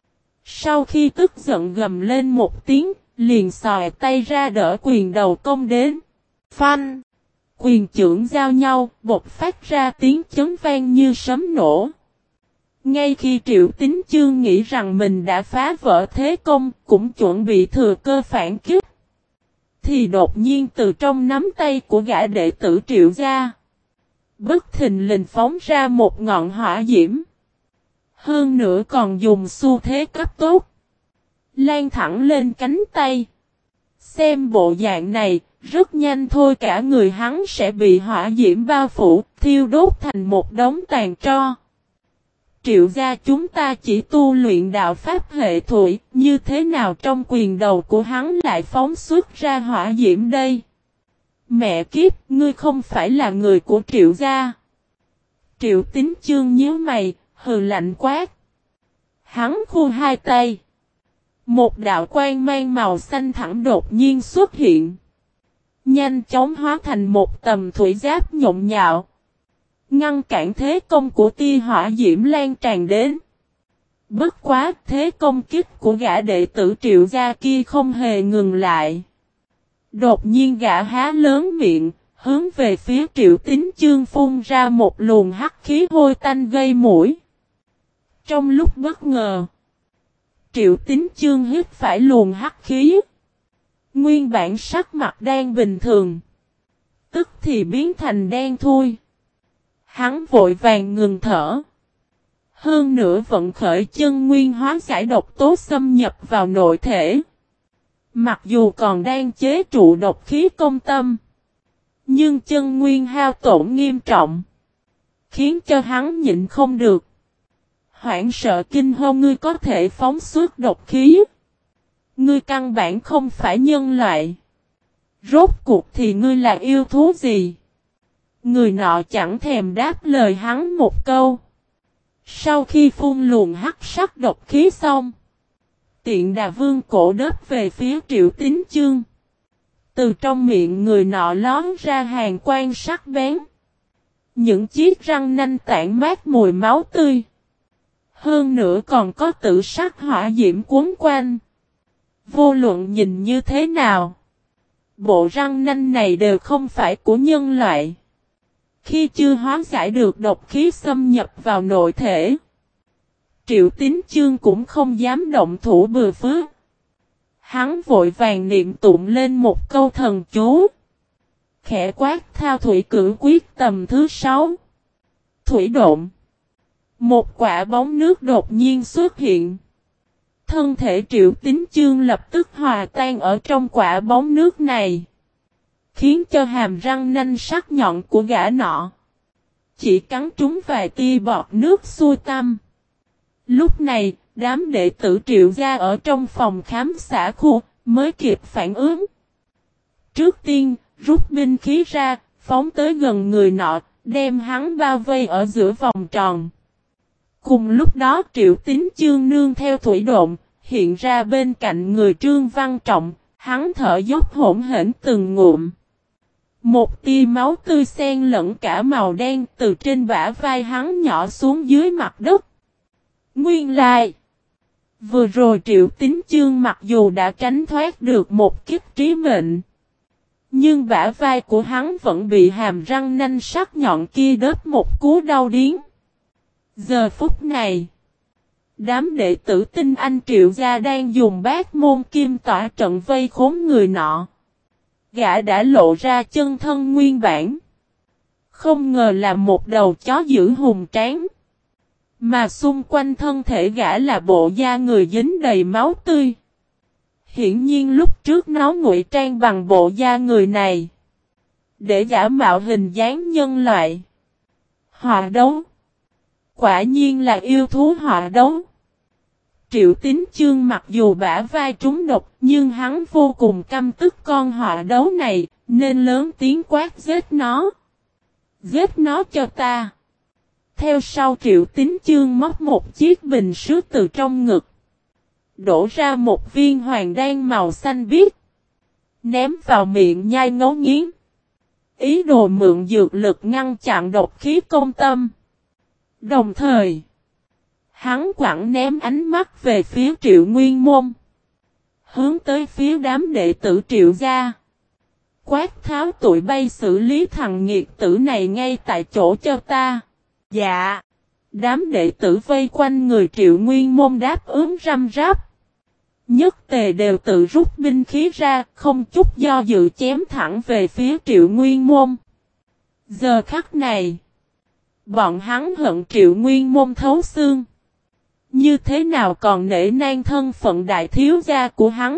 Sau khi tức giận gầm lên một tiếng, liền xòe tay ra đỡ quyền đầu công đến. Phanh! Quyền chưởng giao nhau, bột phát ra tiếng chấn vang như sấm nổ. Ngay khi Triệu Tín Chương nghĩ rằng mình đã phá vỡ thế công, cũng chuẩn bị thừa cơ phản kích, thì đột nhiên từ trong nắm tay của gã đệ tử Triệu gia, bất thình lình phóng ra một ngọn hỏa diễm. Hơn nữa còn dùng xu thế cấp tốc, lan thẳng lên cánh tay. Xem bộ dạng này, rất nhanh thôi cả người hắn sẽ bị hỏa diễm bao phủ, thiêu đốt thành một đống tàn tro. Triệu gia chúng ta chỉ tu luyện đạo pháp hệ thủy, như thế nào trong quyền đầu của hắn lại phóng xuất ra hỏa diễm đây? Mẹ kiếp, ngươi không phải là người của Triệu gia. Triệu Tín Chương nhíu mày, hừ lạnh quát. Hắn khu hai tay. Một đạo quang mang màu xanh thẳm đột nhiên xuất hiện. Nhanh chóng hóa thành một tầm thủy giáp nhộn nhạo, ngăn cản thế công của tia hỏa diễm lan tràn đến. Bất quá, thế công kích của gã đệ tử Triệu gia kia không hề ngừng lại. Đột nhiên gã há lớn miệng, hướng về phía Triệu Tín Chương phun ra một luồng hắc khí hôi tanh gây mũi. Trong lúc bất ngờ, Triệu Tín Chương hít phải luồng hắc khí. Nguyên bản sắc mặt đang bình thường, tức thì biến thành đen thui. Hắn vội vàng ngừng thở. Hơn nữa vận khởi chân nguyên hóa giải độc tố xâm nhập vào nội thể. Mặc dù còn đang chế trụ độc khí công tâm, nhưng chân nguyên hao tổn nghiêm trọng, khiến cho hắn nhịn không được. Hoảng sợ kinh hô, ngươi có thể phóng xuất độc khí. Ngươi căn bản không phải nhân loại. Rốt cuộc thì ngươi là yêu thú gì? Người nọ chẳng thèm đáp lời hắn một câu. Sau khi phun luồng hắc sắc độc khí xong, tiện đà vương cổ đớp về phía Triệu Tín Chương. Từ trong miệng người nọ lón ra hàng quang sắc bén. Những chiếc răng nanh tản mát mùi máu tươi. Hơn nữa còn có tử sắc hỏa diễm cuốn quanh. Vô luận nhìn như thế nào, bộ răng nanh này đều không phải của nhân loại. Khi chưa hóa giải được độc khí xâm nhập vào nội thể, Triệu Tín Chương cũng không dám động thủ bừa phước. Hắn vội vàng niệm tụng lên một câu thần chú. Khẽ quát thao thủy cử quyết tầm thứ sáu. Thủy độn. Một quả bóng nước đột nhiên xuất hiện. Thân thể Triệu Tín Chương lập tức hòa tan ở trong quả bóng nước này, khiến cho hàm răng nanh sắc nhọn của gã nọ chỉ cắn trúng vài tia bọt nước xuôi tăm. Lúc này, đám đệ tử Triệu gia ở trong phòng khám xã khu mới kịp phản ứng. Trước tiên, rút binh khí ra, phóng tới gần người nọ, đem hắn bao vây ở giữa vòng tròn. Cùng lúc đó Triệu Tín Chương nương theo thủy độn, hiện ra bên cạnh người Trương Văn Trọng, hắn thở dốc hỗn hển từng ngụm. Một tia máu tươi xen lẫn cả màu đen từ trên bả vai hắn nhỏ xuống dưới mặt đất. Nguyên lai, vừa rồi Triệu Tín Chương mặc dù đã tránh thoát được một kiếp trí mệnh, nhưng bả vai của hắn vẫn bị hàm răng nanh sắc nhọn kia đớp một cú đau điếng. Giờ phút này, đám đệ tử tinh anh Triệu gia đang dùng bát môn kim tỏa trận vây khốn người nọ. Gã đã lộ ra chân thân nguyên bản. Không ngờ là một đầu chó dữ hùng tráng. Mà xung quanh thân thể gã là bộ da người dính đầy máu tươi. Hiển nhiên lúc trước nó ngụy trang bằng bộ da người này, để giả mạo hình dáng nhân loại. Họa đấu. Quả nhiên là yêu thú họa đấu. Triệu Tín Chương mặc dù bả vai trúng độc, nhưng hắn vô cùng căm tức con họa đấu này, nên lớn tiếng quát giết nó. Giết nó cho ta. Theo sau Triệu Tín Chương móc một chiếc bình sứ từ trong ngực, đổ ra một viên hoàng đan màu xanh biếc, ném vào miệng nhai ngấu nghiến. Ý đồ mượn dược lực ngăn chặn độc khí công tâm. Đồng thời, hắn quẳng ném ánh mắt về phía Triệu Nguyên Môn, hướng tới phía đám đệ tử Triệu gia. Quát tháo tụi bay xử lý thằng nghiệt tử này ngay tại chỗ cho ta. Dạ. Đám đệ tử vây quanh người Triệu Nguyên Môn đáp ứng răm rắp. Nhất tề đều tự rút binh khí ra, không chút do dự chém thẳng về phía Triệu Nguyên Môn. Giờ khắc này, bọn hắn hận Triệu Nguyên Môn thấu xương. Như thế nào còn nể nang thân phận đại thiếu gia của hắn,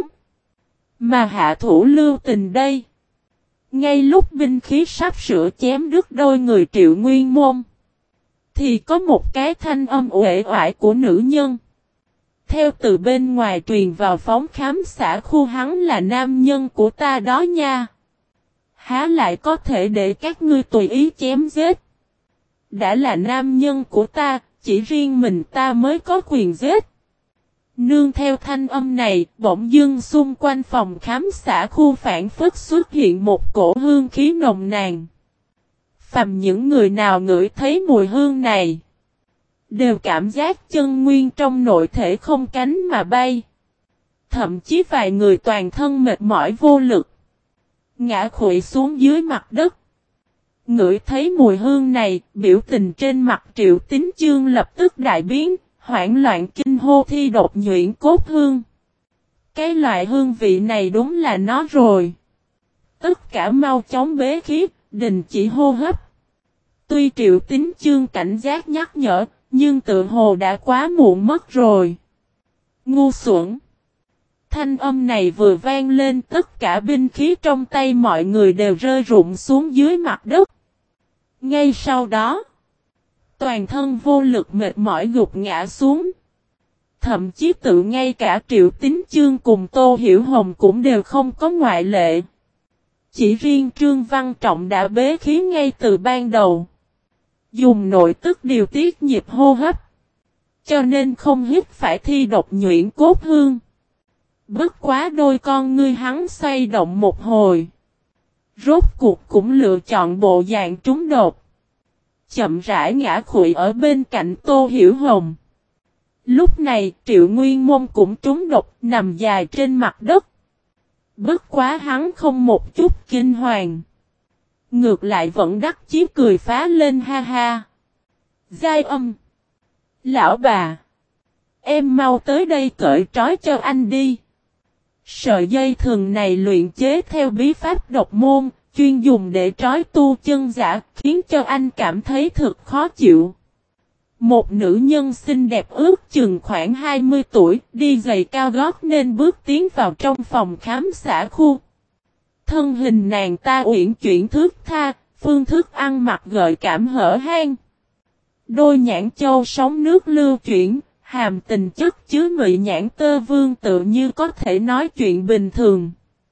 mà hạ thủ lưu tình đây. Ngay lúc binh khí sắp sửa chém đứt đôi người Triệu Nguyên Môn, thì có một cái thanh âm uể oải của nữ nhân theo từ bên ngoài truyền vào phóng khám xã khu. Hắn là nam nhân của ta đó nha. Há lại có thể để các ngươi tùy ý chém giết. Đã là nam nhân của ta, chỉ riêng mình ta mới có quyền giết. Nương theo thanh âm này, bỗng dưng xung quanh phòng khám xã khu phản phất xuất hiện một cổ hương khí nồng nàn. Phàm những người nào ngửi thấy mùi hương này, đều cảm giác chân nguyên trong nội thể không cánh mà bay. Thậm chí vài người toàn thân mệt mỏi vô lực, ngã khuỵu xuống dưới mặt đất. Ngửi thấy mùi hương này, biểu tình trên mặt Triệu Tín Chương lập tức đại biến, hoảng loạn kinh hô thi đột nhuyễn cốt hương. Cái loại hương vị này đúng là nó rồi. Tất cả mau chóng bế khí, đình chỉ hô hấp. Tuy Triệu Tín Chương cảnh giác nhắc nhở, nhưng tự hồ đã quá muộn mất rồi. Ngu xuẩn. Thanh âm này vừa vang lên, tất cả binh khí trong tay mọi người đều rơi rụng xuống dưới mặt đất. Ngay sau đó, toàn thân vô lực mệt mỏi gục ngã xuống. Thậm chí tự ngay cả Triệu Tín Chương cùng Tô Hiểu Hồng cũng đều không có ngoại lệ. Chỉ riêng Trương Văn Trọng đã bế khí ngay từ ban đầu, dùng nội tức điều tiết nhịp hô hấp, cho nên không hít phải thi độc nhuyễn cốt hương. Bất quá đôi con ngươi hắn xoay động một hồi, rốt cuộc cũng lựa chọn bộ dạng trúng độc, chậm rãi ngã khuỵu ở bên cạnh Tô Hiểu Hồng. Lúc này Triệu Nguyên Môn cũng trúng độc, nằm dài trên mặt đất. Bất quá hắn không một chút kinh hoàng, ngược lại vẫn đắc chí cười phá lên ha ha. Giai Âm, lão bà, em mau tới đây cởi trói cho anh đi. Sợi dây thừng này luyện chế theo bí pháp độc môn, chuyên dùng để trói tu chân giả, khiến cho anh cảm thấy thật khó chịu. Một nữ nhân xinh đẹp ước chừng khoảng hai mươi tuổi, đi giày cao gót nên bước tiến vào trong phòng khám xã khu. Thân hình nàng ta uyển chuyển thướt tha, phương thức ăn mặc gợi cảm hở hang. Đôi nhãn châu sóng nước lưu chuyển, hàm tình chất chứa mị nhãn tơ vương tự như có thể nói chuyện bình thường.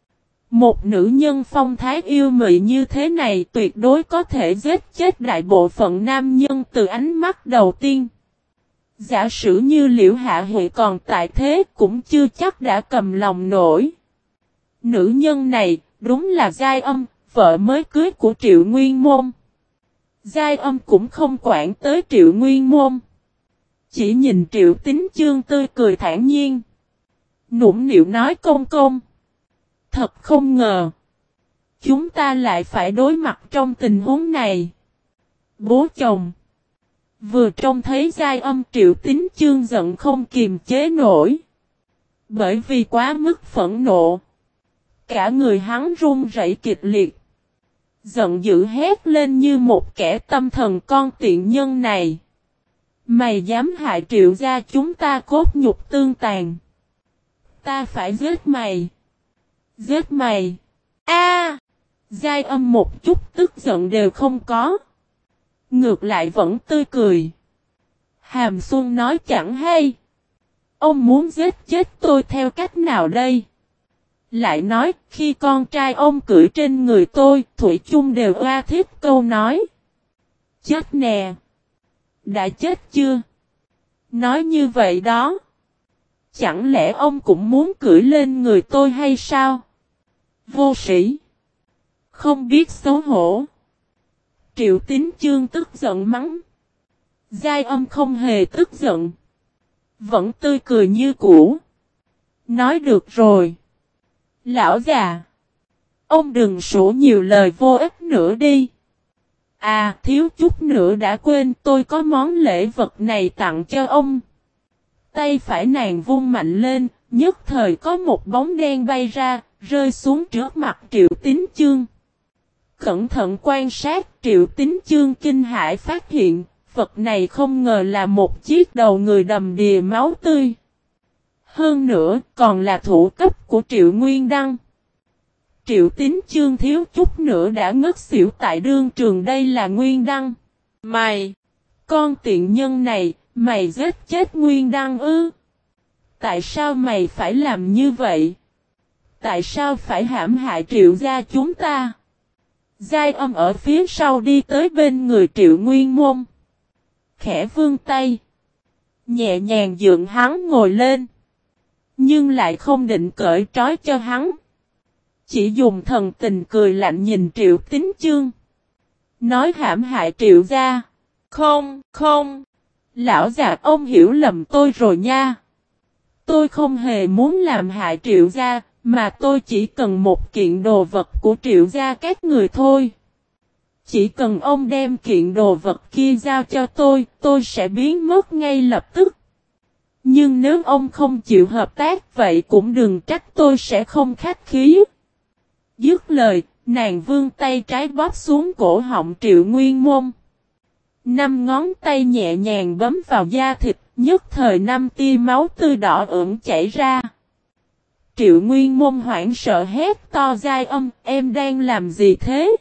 Một nữ nhân phong thái yêu mị như thế này tuyệt đối có thể giết chết đại bộ phận nam nhân từ ánh mắt đầu tiên. Giả sử như Liễu Hạ Huệ còn tại thế cũng chưa chắc đã cầm lòng nổi. Nữ nhân này đúng là Giai Âm, vợ mới cưới của Triệu Nguyên Môn. Giai Âm cũng không quản tới Triệu Nguyên Môn. Chỉ nhìn Triệu Tín Chương tươi cười thản nhiên. Nũng nịu nói công công. Thật không ngờ. Chúng ta lại phải đối mặt trong tình huống này. Bố chồng. Vừa trông thấy Giai Âm Triệu Tín Chương giận không kiềm chế nổi. Bởi vì quá mức phẫn nộ. Cả người hắn run rẩy kịch liệt. Giận dữ hét lên như một kẻ tâm thần con tiện nhân này. Mày dám hại Triệu gia chúng ta cốt nhục tương tàn. Ta phải giết mày. Giết mày. A! Giai Âm một chút tức giận đều không có. Ngược lại vẫn tươi cười. Hàm Xuân nói chẳng hay. Ông muốn giết chết tôi theo cách nào đây? Lại nói khi con trai ông cưỡi trên người tôi, Thủy chung đều oa thiết câu nói. Chết nè! Đã chết chưa? Nói như vậy đó. Chẳng lẽ ông cũng muốn cưỡi lên người tôi hay sao? Vô sĩ! Không biết xấu hổ. Triệu Tín Chương tức giận mắng. Giai Âm không hề tức giận. Vẫn tươi cười như cũ. Nói được rồi. Lão già. Ông đừng sổ nhiều lời vô ích nữa đi. À thiếu chút nữa đã quên tôi có món lễ vật này tặng cho ông. Tay phải nàng vung mạnh lên. Nhất thời có một bóng đen bay ra. Rơi xuống trước mặt Triệu Tín Chương. Cẩn thận quan sát Triệu Tín Chương kinh hãi phát hiện. Vật này không ngờ là một chiếc đầu người đầm đìa máu tươi. Hơn nữa còn là thủ cấp của Triệu Nguyên Đăng. Triệu Tín Chương thiếu chút nữa đã ngất xỉu tại đương trường. Đây là Nguyên Đăng. Mày! Con tiện nhân này, mày giết chết Nguyên Đăng ư? Tại sao mày phải làm như vậy? Tại sao phải hãm hại Triệu gia chúng ta? Giai Âm ở phía sau đi tới bên người Triệu Nguyên Môn. Khẽ vươn tay. Nhẹ nhàng dựng hắn ngồi lên. Nhưng lại không định cởi trói cho hắn. Chỉ dùng thần tình cười lạnh nhìn Triệu Tín Chương. Nói hãm hại Triệu gia. Không, không. Lão già ông hiểu lầm tôi rồi nha. Tôi không hề muốn làm hại Triệu gia. Mà tôi chỉ cần một kiện đồ vật của Triệu gia các người thôi. Chỉ cần ông đem kiện đồ vật kia giao cho tôi, tôi sẽ biến mất ngay lập tức. Nhưng nếu ông không chịu hợp tác vậy cũng đừng trách tôi sẽ không khách khí. Dứt lời, nàng vươn tay trái bóp xuống cổ họng Triệu Nguyên Môn. Năm ngón tay nhẹ nhàng bấm vào da thịt, nhất thời năm tia máu tươi đỏ ửng chảy ra. Triệu Nguyên Môn hoảng sợ hét to Giai Âm, em đang làm gì thế?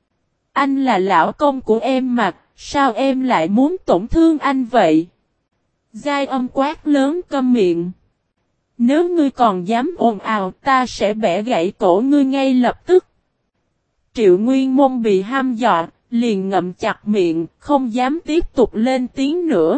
Anh là lão công của em mà, sao em lại muốn tổn thương anh vậy? Giai Âm quát lớn câm miệng. Nếu ngươi còn dám ồn ào ta sẽ bẻ gãy cổ ngươi ngay lập tức. Triệu Nguyên Môn bị hăm dọa, liền ngậm chặt miệng, không dám tiếp tục lên tiếng nữa.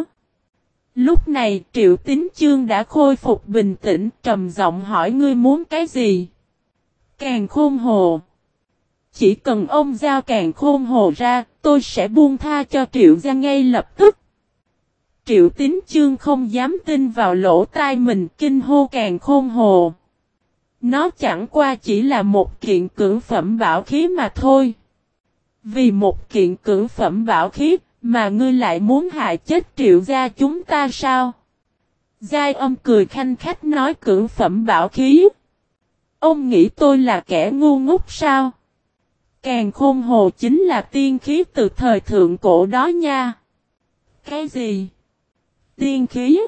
Lúc này Triệu Tín Chương đã khôi phục bình tĩnh, trầm giọng hỏi ngươi muốn cái gì? Càn Khôn Hồ. Chỉ cần ông giao Càn Khôn Hồ ra, tôi sẽ buông tha cho Triệu gia ngay lập tức. Triệu Tín Chương không dám tin vào lỗ tai mình, kinh hô Càn Khôn Hồ. Nó chẳng qua chỉ là một kiện cửu phẩm bảo khí mà thôi. Vì một kiện cửu phẩm bảo khí, mà ngươi lại muốn hại chết Triệu gia chúng ta sao? Giai Âm cười khanh khách nói cửu phẩm bảo khí. Ông nghĩ tôi là kẻ ngu ngốc sao? Càn Khôn Hồ chính là tiên khí từ thời thượng cổ đó nha. Cái gì? Tiên khí?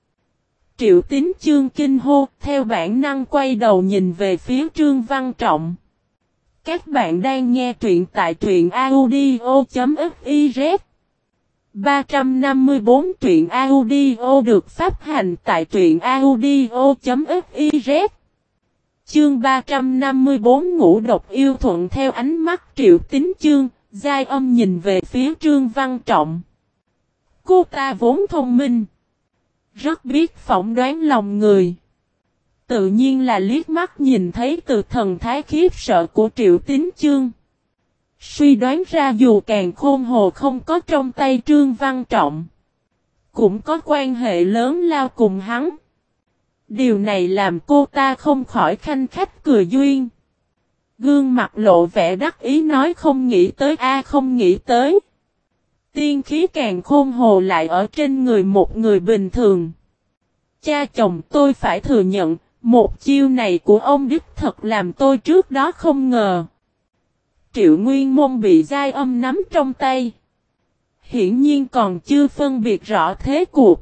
Triệu Tín Chương kinh hô, theo bản năng quay đầu nhìn về phía Trương Văn Trọng. Các bạn đang nghe truyện tại truyện audio.fiz. ba trăm năm mươi tư truyện audio được phát hành tại truyện audio.fiz. Chương ba trăm năm mươi tư Ngũ độc yêu thuận theo ánh mắt Triệu Tín Chương, Giai Âm nhìn về phía Trương Văn Trọng. Cô ta vốn thông minh, rất biết phỏng đoán lòng người. Tự nhiên là liếc mắt nhìn thấy từ thần thái khiếp sợ của Triệu Tín Chương. Suy đoán ra dù Càn Khôn Hồ không có trong tay Trương Văn Trọng, cũng có quan hệ lớn lao cùng hắn. Điều này làm cô ta không khỏi khanh khách cười duyên. Gương mặt lộ vẻ đắc ý nói không nghĩ tới a không nghĩ tới. Tiên khí Càn Khôn Hồ lại ở trên người một người bình thường. Cha chồng tôi phải thừa nhận, một chiêu này của ông đích thật làm tôi trước đó không ngờ. Triệu Nguyên Môn bị Giai Âm nắm trong tay. Hiển nhiên còn chưa phân biệt rõ thế cuộc.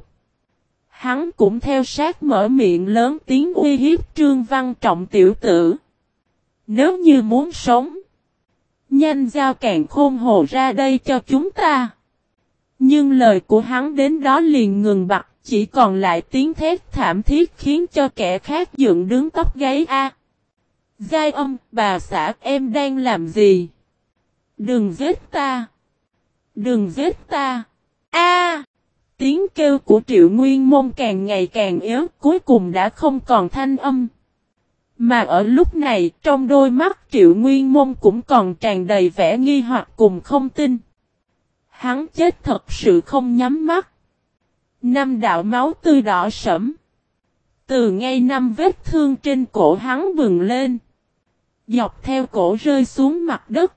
Hắn cũng theo sát mở miệng lớn tiếng uy hiếp Trương Văn Trọng tiểu tử. Nếu như muốn sống, nhanh giao Càn Khôn Hồ ra đây cho chúng ta. Nhưng lời của hắn đến đó liền ngừng bặt, chỉ còn lại tiếng thét thảm thiết khiến cho kẻ khác dựng đứng tóc gáy a. Giai Âm, bà xã em đang làm gì? Đừng giết ta! Đừng giết ta! A! Tiếng kêu của Triệu Nguyên Môn càng ngày càng yếu, cuối cùng đã không còn thanh âm. Mà ở lúc này, trong đôi mắt Triệu Nguyên Môn cũng còn tràn đầy vẻ nghi hoặc cùng không tin. Hắn chết thật sự không nhắm mắt. Năm đạo máu tươi đỏ sẫm. Từ ngay năm vết thương trên cổ hắn bừng lên. Dọc theo cổ rơi xuống mặt đất.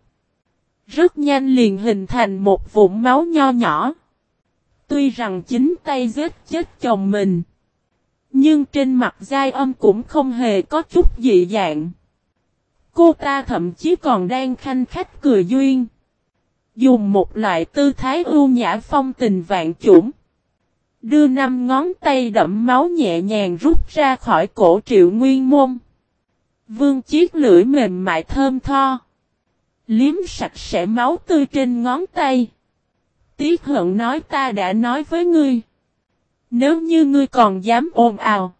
Rất nhanh liền hình thành một vũng máu nho nhỏ. Tuy rằng chính tay giết chết chồng mình, nhưng trên mặt Giai Âm cũng không hề có chút dị dạng. Cô ta thậm chí còn đang khanh khách cười duyên. Dùng một loại tư thái ưu nhã phong tình vạn chủng. Đưa năm ngón tay đẫm máu nhẹ nhàng rút ra khỏi cổ Triệu Nguyên Môn. Vương chiếc lưỡi mềm mại thơm tho. Liếm sạch sẽ máu tươi trên ngón tay. Tiếc hận nói ta đã nói với ngươi. Nếu như ngươi còn dám ồn ào,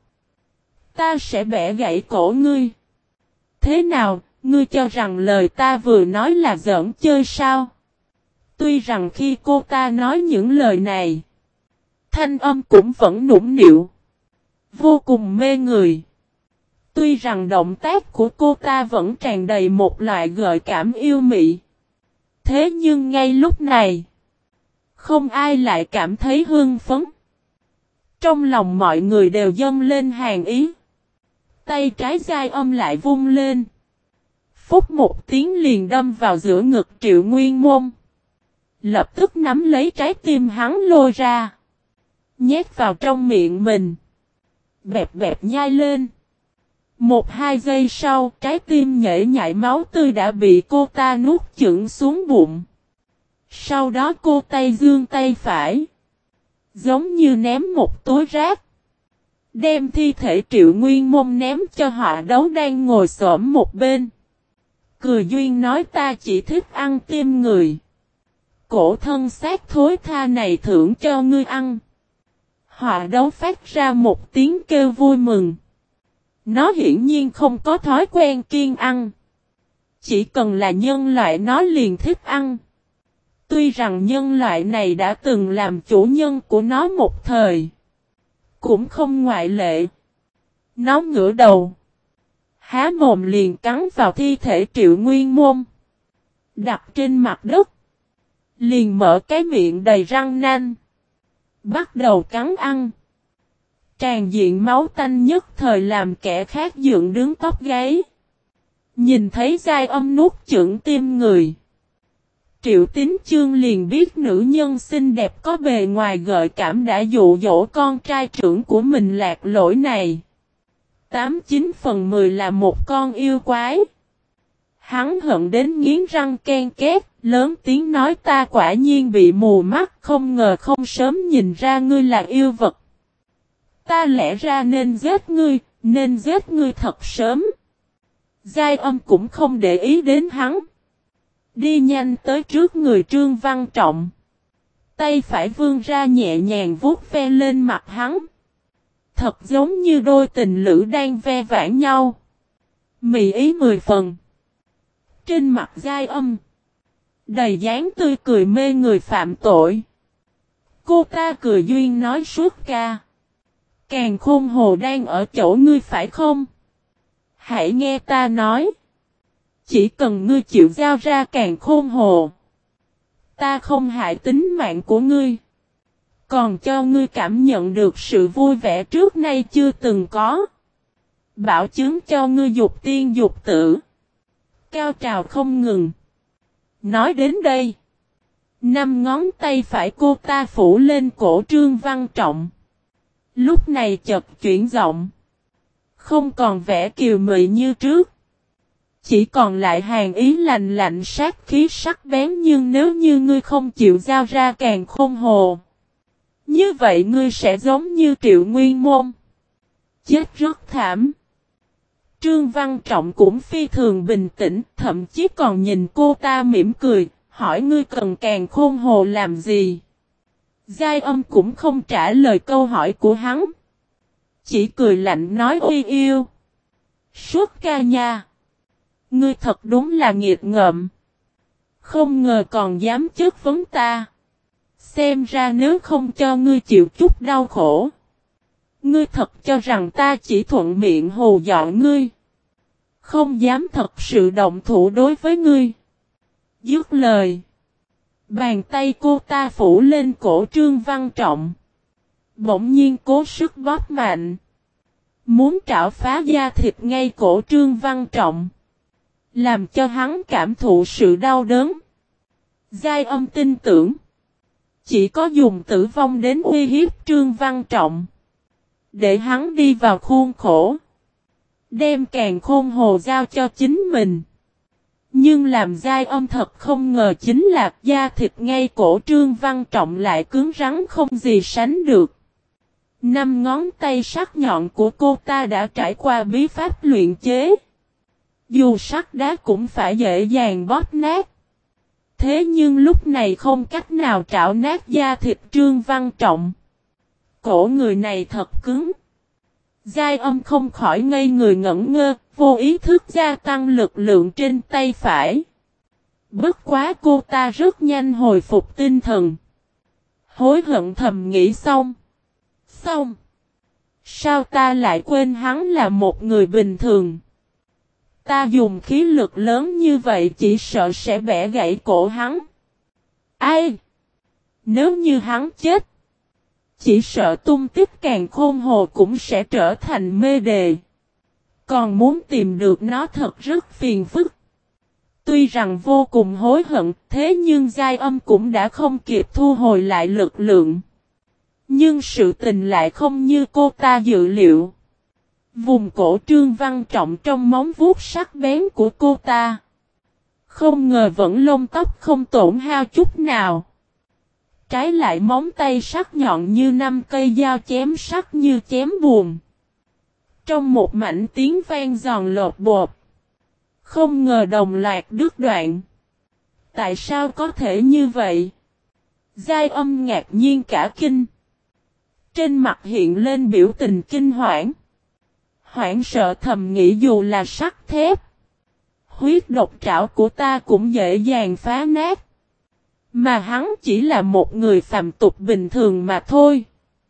ta sẽ bẻ gãy cổ ngươi. Thế nào, ngươi cho rằng lời ta vừa nói là giỡn chơi sao? Tuy rằng khi cô ta nói những lời này, thanh âm cũng vẫn nũng nịu, vô cùng mê người. Tuy rằng động tác của cô ta vẫn tràn đầy một loại gợi cảm yêu mị. Thế nhưng ngay lúc này, không ai lại cảm thấy hưng phấn. Trong lòng mọi người đều dâng lên hàn ý. Tay trái Giai Âm lại vung lên. Phúc một tiếng liền đâm vào giữa ngực Triệu Nguyên Môn. Lập tức nắm lấy trái tim hắn lôi ra. Nhét vào trong miệng mình. Bẹp bẹp nhai lên. Một hai giây sau, trái tim nhễ nhại máu tươi đã bị cô ta nuốt chửng xuống bụng. Sau đó cô tay dương tay phải, giống như ném một túi rác, đem thi thể Triệu Nguyên Môn ném cho Họa Đấu đang ngồi xổm một bên. Cười duyên nói ta chỉ thích ăn tim người. Cổ thân xác thối tha này thưởng cho ngươi ăn. Họa Đấu phát ra một tiếng kêu vui mừng. Nó hiển nhiên không có thói quen kiêng ăn. Chỉ cần là nhân loại nó liền thích ăn. Tuy rằng nhân loại này đã từng làm chủ nhân của nó một thời, cũng không ngoại lệ. Nó ngửa đầu, há mồm liền cắn vào thi thể Triệu Nguyên Môn, đặt trên mặt đất, liền mở cái miệng đầy răng nanh, bắt đầu cắn ăn. Tràn diện máu tanh nhất thời làm kẻ khác dựng đứng tóc gáy. Nhìn thấy Giai Âm nuốt chửng tim người, Triệu Tín Chương liền biết nữ nhân xinh đẹp có bề ngoài gợi cảm đã dụ dỗ con trai trưởng của mình lạc lỗi này. Tám chín phần mười là một con yêu quái. Hắn hận đến nghiến răng ken két, lớn tiếng nói ta quả nhiên bị mù mắt, không ngờ không sớm nhìn ra ngươi là yêu vật. Ta lẽ ra nên giết ngươi, nên giết ngươi thật sớm. Giai Âm cũng không để ý đến hắn. Đi nhanh tới trước người Trương Văn Trọng. Tay phải vươn ra nhẹ nhàng vuốt ve lên mặt hắn. Thật giống như đôi tình lữ đang ve vãn nhau. Mị ý mười phần. Trên mặt Giai Âm đầy dáng tươi cười mê người phạm tội. Cô ta cười duyên nói suốt ca. Càn Khôn Hồ đang ở chỗ ngươi phải không? Hãy nghe ta nói. Chỉ cần ngươi chịu giao ra Càn Khôn Hồ, ta không hại tính mạng của ngươi. Còn cho ngươi cảm nhận được sự vui vẻ trước nay chưa từng có. Bảo chứng cho ngươi dục tiên dục tử. Cao trào không ngừng. Nói đến đây, năm ngón tay phải cô ta phủ lên cổ Trương Văn Trọng. Lúc này chợt chuyển giọng. Không còn vẻ kiều mị như trước. Chỉ còn lại hàn ý lạnh lạnh sát khí sắc bén, nhưng nếu như ngươi không chịu giao ra Càn Khôn Hồ, như vậy ngươi sẽ giống như Triệu Nguyên Môn. Chết rất thảm. Trương Văn Trọng cũng phi thường bình tĩnh, thậm chí còn nhìn cô ta mỉm cười, hỏi ngươi cần Càn Khôn Hồ làm gì? Giai Âm cũng không trả lời câu hỏi của hắn. Chỉ cười lạnh nói uy yêu. Suốt ca nha. Ngươi thật đúng là nghiệt ngợm. Không ngờ còn dám chất vấn ta. Xem ra nếu không cho ngươi chịu chút đau khổ, ngươi thật cho rằng ta chỉ thuận miệng hù dọa ngươi, không dám thật sự động thủ đối với ngươi. Dứt lời, bàn tay cô ta phủ lên cổ Trương Văn Trọng. Bỗng nhiên cố sức bóp mạnh, muốn trảo phá da thịt ngay cổ Trương Văn Trọng, làm cho hắn cảm thụ sự đau đớn. Giai Âm tin tưởng, chỉ có dùng tử vong đến uy hiếp Trương Văn Trọng, để hắn đi vào khuôn khổ, đem Càn Khôn Hồ giao cho chính mình. Nhưng làm Giai Âm thật không ngờ chính là da thịt ngay cổ Trương Văn Trọng lại cứng rắn không gì sánh được. Năm ngón tay sắc nhọn của cô ta đã trải qua bí pháp luyện chế. Dù sắt đá cũng phải dễ dàng bóp nát. Thế nhưng lúc này không cách nào trảo nát da thịt Trương Văn Trọng. Cổ người này thật cứng. Giai Âm không khỏi ngây người ngẩn ngơ, vô ý thức gia tăng lực lượng trên tay phải. Bất quá cô ta rất nhanh hồi phục tinh thần. Hối hận thầm nghĩ xong. Xong. Sao ta lại quên hắn là một người bình thường? Ta dùng khí lực lớn như vậy chỉ sợ sẽ bẻ gãy cổ hắn. Ai? Nếu như hắn chết, chỉ sợ tung tích Càn Khôn Hồ cũng sẽ trở thành mê đề. Còn muốn tìm được nó thật rất phiền phức. Tuy rằng vô cùng hối hận, thế nhưng Giai Âm cũng đã không kịp thu hồi lại lực lượng. Nhưng sự tình lại không như cô ta dự liệu. Vùng cổ Trương Văn Trọng trong móng vuốt sắc bén của cô ta, không ngờ vẫn lông tóc không tổn hao chút nào. Trái lại móng tay sắc nhọn như năm cây dao chém sắc như chém buồn. Trong một mảnh tiếng vang giòn lột bột, không ngờ đồng loạt đứt đoạn. Tại sao có thể như vậy? Giai Âm ngạc nhiên cả kinh. Trên mặt hiện lên biểu tình kinh hoảng. Hoảng sợ thầm nghĩ dù là sắt thép, huyết độc trảo của ta cũng dễ dàng phá nát. Mà hắn chỉ là một người phàm tục bình thường mà thôi.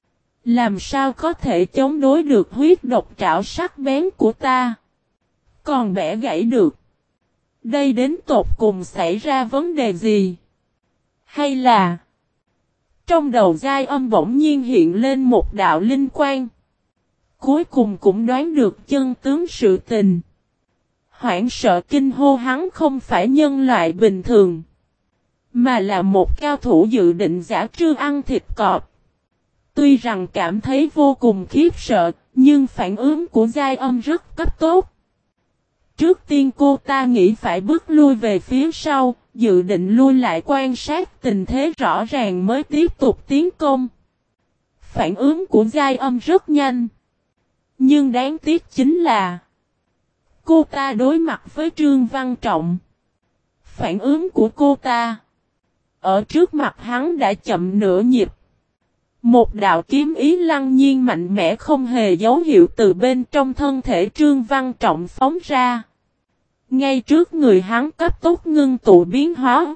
Làm sao có thể chống đối được huyết độc trảo sắc bén của ta? Còn bẻ gãy được. Đây đến tột cùng xảy ra vấn đề gì? Hay là trong đầu Giai Âm bỗng nhiên hiện lên một đạo linh quang. Cuối cùng cũng đoán được chân tướng sự tình. Hoảng sợ kinh hô hắn không phải nhân loại bình thường, mà là một cao thủ dự định giả trưa ăn thịt cọp. Tuy rằng cảm thấy vô cùng khiếp sợ, nhưng phản ứng của Giai Âm rất cấp tốt. Trước tiên cô ta nghĩ phải bước lui về phía sau, dự định lui lại quan sát tình thế rõ ràng mới tiếp tục tiến công. Phản ứng của Giai Âm rất nhanh. Nhưng đáng tiếc chính là cô ta đối mặt với Trương Văn Trọng. Phản ứng của cô ta ở trước mặt hắn đã chậm nửa nhịp. Một đạo kiếm ý lăng nhiên mạnh mẽ không hề dấu hiệu từ bên trong thân thể Trương Văn Trọng phóng ra. Ngay trước người hắn cấp tốc ngưng tụ biến hóa.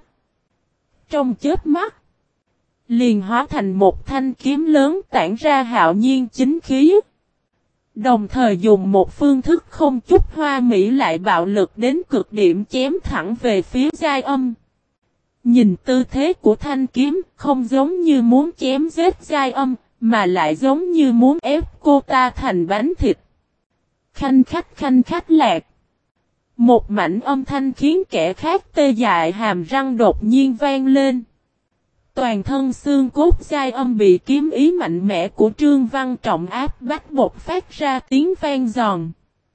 Trong chớp mắt, liền hóa thành một thanh kiếm lớn tản ra hạo nhiên chính khí. Đồng thời dùng một phương thức không chút hoa mỹ lại bạo lực đến cực điểm chém thẳng về phía Giai Âm. Nhìn tư thế của thanh kiếm không giống như muốn chém giết Giai Âm, mà lại giống như muốn ép cô ta thành bánh thịt. Khanh khách khanh khách lạc. Một mảnh âm thanh khiến kẻ khác tê dại hàm răng đột nhiên vang lên. Toàn thân xương cốt Giai Âm bị kiếm ý mạnh mẽ của Trương Văn Trọng áp bách bột phát ra tiếng vang giòn.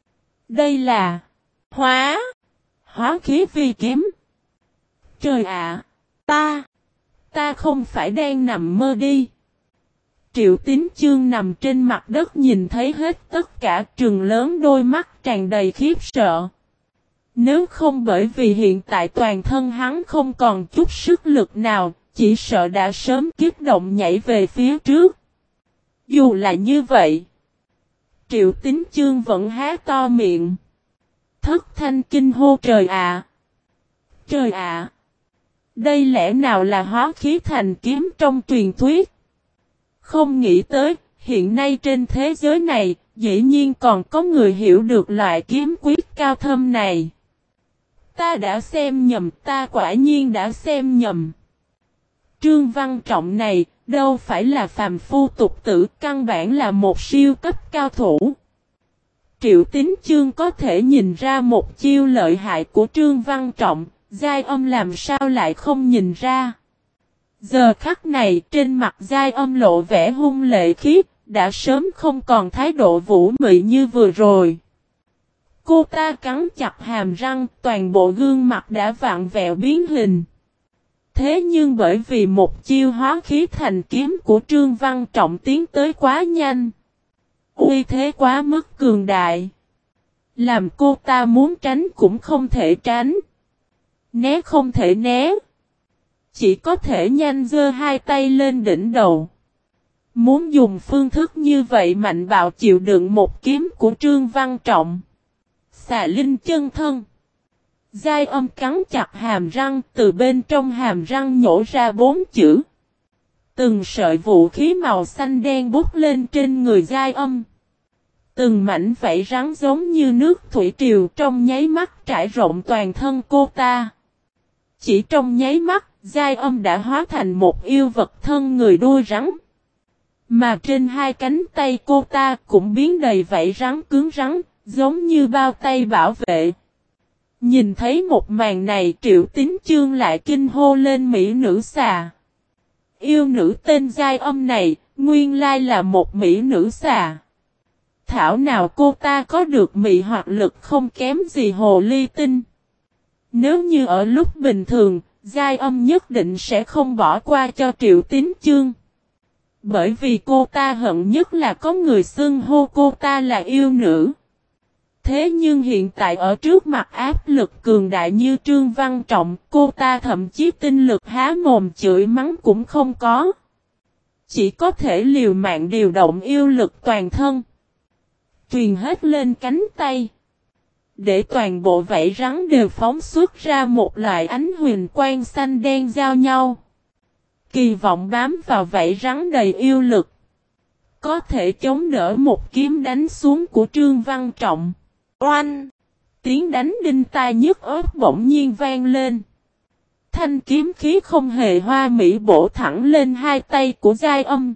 Đây là hóa, hóa khí vi kiếm. Trời ạ, ta, ta không phải đang nằm mơ đi. Triệu Tín Chương nằm trên mặt đất nhìn thấy hết tất cả, trừng lớn đôi mắt tràn đầy khiếp sợ. Nếu không bởi vì hiện tại toàn thân hắn không còn chút sức lực nào, chỉ sợ đã sớm kích động nhảy về phía trước. Dù là như vậy, Triệu Tín Chương vẫn há to miệng. Thất thanh kinh hô trời ạ! Trời ạ! Đây lẽ nào là hóa khí thành kiếm trong truyền thuyết? Không nghĩ tới, hiện nay trên thế giới này, dĩ nhiên còn có người hiểu được loại kiếm quyết cao thâm này. Ta đã xem nhầm, ta quả nhiên đã xem nhầm. Trương Văn Trọng này, đâu phải là phàm phu tục tử, căn bản là một siêu cấp cao thủ. Triệu Tín Chương có thể nhìn ra một chiêu lợi hại của Trương Văn Trọng, Giai Âm làm sao lại không nhìn ra. Giờ khắc này trên mặt Giai Âm lộ vẻ hung lệ khiếp, đã sớm không còn thái độ vũ mị như vừa rồi. Cô ta cắn chặt hàm răng, toàn bộ gương mặt đã vặn vẹo biến hình. Thế nhưng bởi vì một chiêu hóa khí thành kiếm của Trương Văn Trọng tiến tới quá nhanh. Uy thế quá mức cường đại. Làm cô ta muốn tránh cũng không thể tránh. Né không thể né. Chỉ có thể nhanh giơ hai tay lên đỉnh đầu. Muốn dùng phương thức như vậy mạnh bạo chịu đựng một kiếm của Trương Văn Trọng. Xà linh chân thân. Giai Âm cắn chặt hàm răng, từ bên trong hàm răng nhổ ra bốn chữ. Từng sợi vũ khí màu xanh đen bút lên trên người Giai Âm. Từng mảnh vảy rắn giống như nước thủy triều trong nháy mắt trải rộng toàn thân cô ta. Chỉ trong nháy mắt, Giai Âm đã hóa thành một yêu vật thân người đuôi rắn. Mà trên hai cánh tay cô ta cũng biến đầy vảy rắn cứng rắn, giống như bao tay bảo vệ. Nhìn thấy một màn này Triệu Tín Chương lại kinh hô lên mỹ nữ xà. Yêu nữ tên Giai Âm này, nguyên lai là một mỹ nữ xà. Thảo nào cô ta có được mị hoặc lực không kém gì hồ ly tinh. Nếu như ở lúc bình thường, Giai Âm nhất định sẽ không bỏ qua cho Triệu Tín Chương. Bởi vì cô ta hận nhất là có người xưng hô cô ta là yêu nữ. Thế nhưng hiện tại ở trước mặt áp lực cường đại như Trương Văn Trọng, cô ta thậm chí tinh lực há mồm chửi mắng cũng không có. Chỉ có thể liều mạng điều động yêu lực toàn thân. Truyền hết lên cánh tay. Để toàn bộ vảy rắn đều phóng xuất ra một loại ánh huyền quang xanh đen giao nhau. Kỳ vọng bám vào vảy rắn đầy yêu lực. Có thể chống đỡ một kiếm đánh xuống của Trương Văn Trọng. Oanh! Tiếng đánh đinh tai nhức óc bỗng nhiên vang lên. Thanh kiếm khí không hề hoa mỹ bổ thẳng lên hai tay của Giai Âm.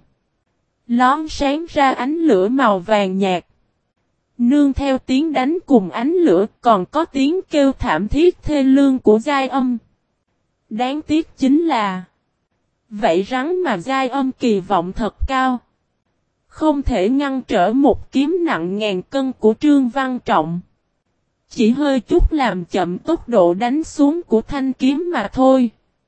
Lón sáng ra ánh lửa màu vàng nhạt. Nương theo tiếng đánh cùng ánh lửa còn có tiếng kêu thảm thiết thê lương của Giai Âm. Đáng tiếc chính là vậy rắn mà Giai Âm kỳ vọng thật cao. Không thể ngăn trở một kiếm nặng ngàn cân của Trương Văn Trọng. Chỉ hơi chút làm chậm tốc độ đánh xuống của thanh kiếm mà thôi.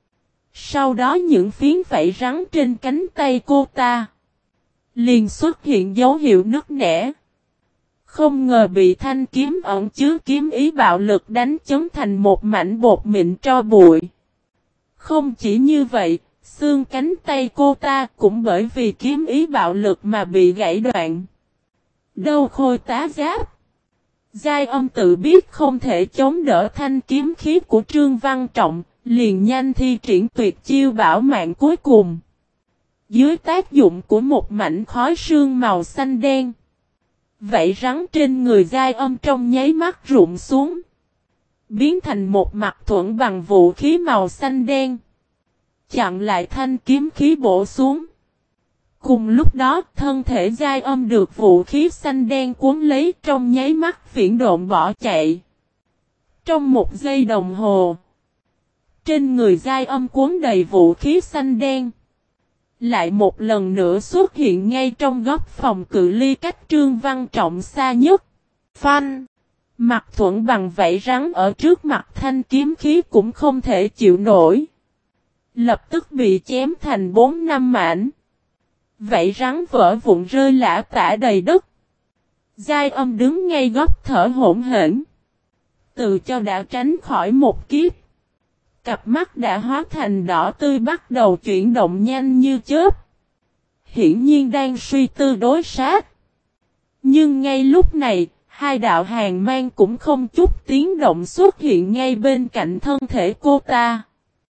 Sau đó những phiến vảy rắn trên cánh tay cô ta liền xuất hiện dấu hiệu nứt nẻ. Không ngờ bị thanh kiếm ẩn chứa kiếm ý bạo lực đánh chấn thành một mảnh bột mịn tro bụi. Không chỉ như vậy, xương cánh tay cô ta cũng bởi vì kiếm ý bạo lực mà bị gãy đoạn. Đâu khôi tá giáp. Giai Âm tự biết không thể chống đỡ thanh kiếm khí của Trương Văn Trọng, liền nhanh thi triển tuyệt chiêu bảo mạng cuối cùng. Dưới tác dụng của một mảnh khói sương màu xanh đen, vảy rắn trên người Giai Âm trong nháy mắt rụng xuống, biến thành một mặt thuẫn bằng vũ khí màu xanh đen, chặn lại thanh kiếm khí bổ xuống. Cùng lúc đó, thân thể Giai Âm được vũ khí xanh đen cuốn lấy, trong nháy mắt phiển độn bỏ chạy. Trong một giây đồng hồ, trên người Giai Âm cuốn đầy vũ khí xanh đen, lại một lần nữa xuất hiện ngay trong góc phòng cự ly cách Trương Văn Trọng xa nhất. Phanh! Mặt thuẫn bằng vảy rắn ở trước mặt thanh kiếm khí cũng không thể chịu nổi, lập tức bị chém thành bốn năm mảnh. Vảy rắn vỡ vụn rơi lả tả đầy đất. Giai Âm đứng ngay góc thở hổn hển. Từ cho đã tránh khỏi một kiếp, cặp mắt đã hóa thành đỏ tươi bắt đầu chuyển động nhanh như chớp. Hiển nhiên đang suy tư đối sát. Nhưng ngay lúc này, hai đạo hàn mang cũng không chút tiếng động xuất hiện ngay bên cạnh thân thể cô ta.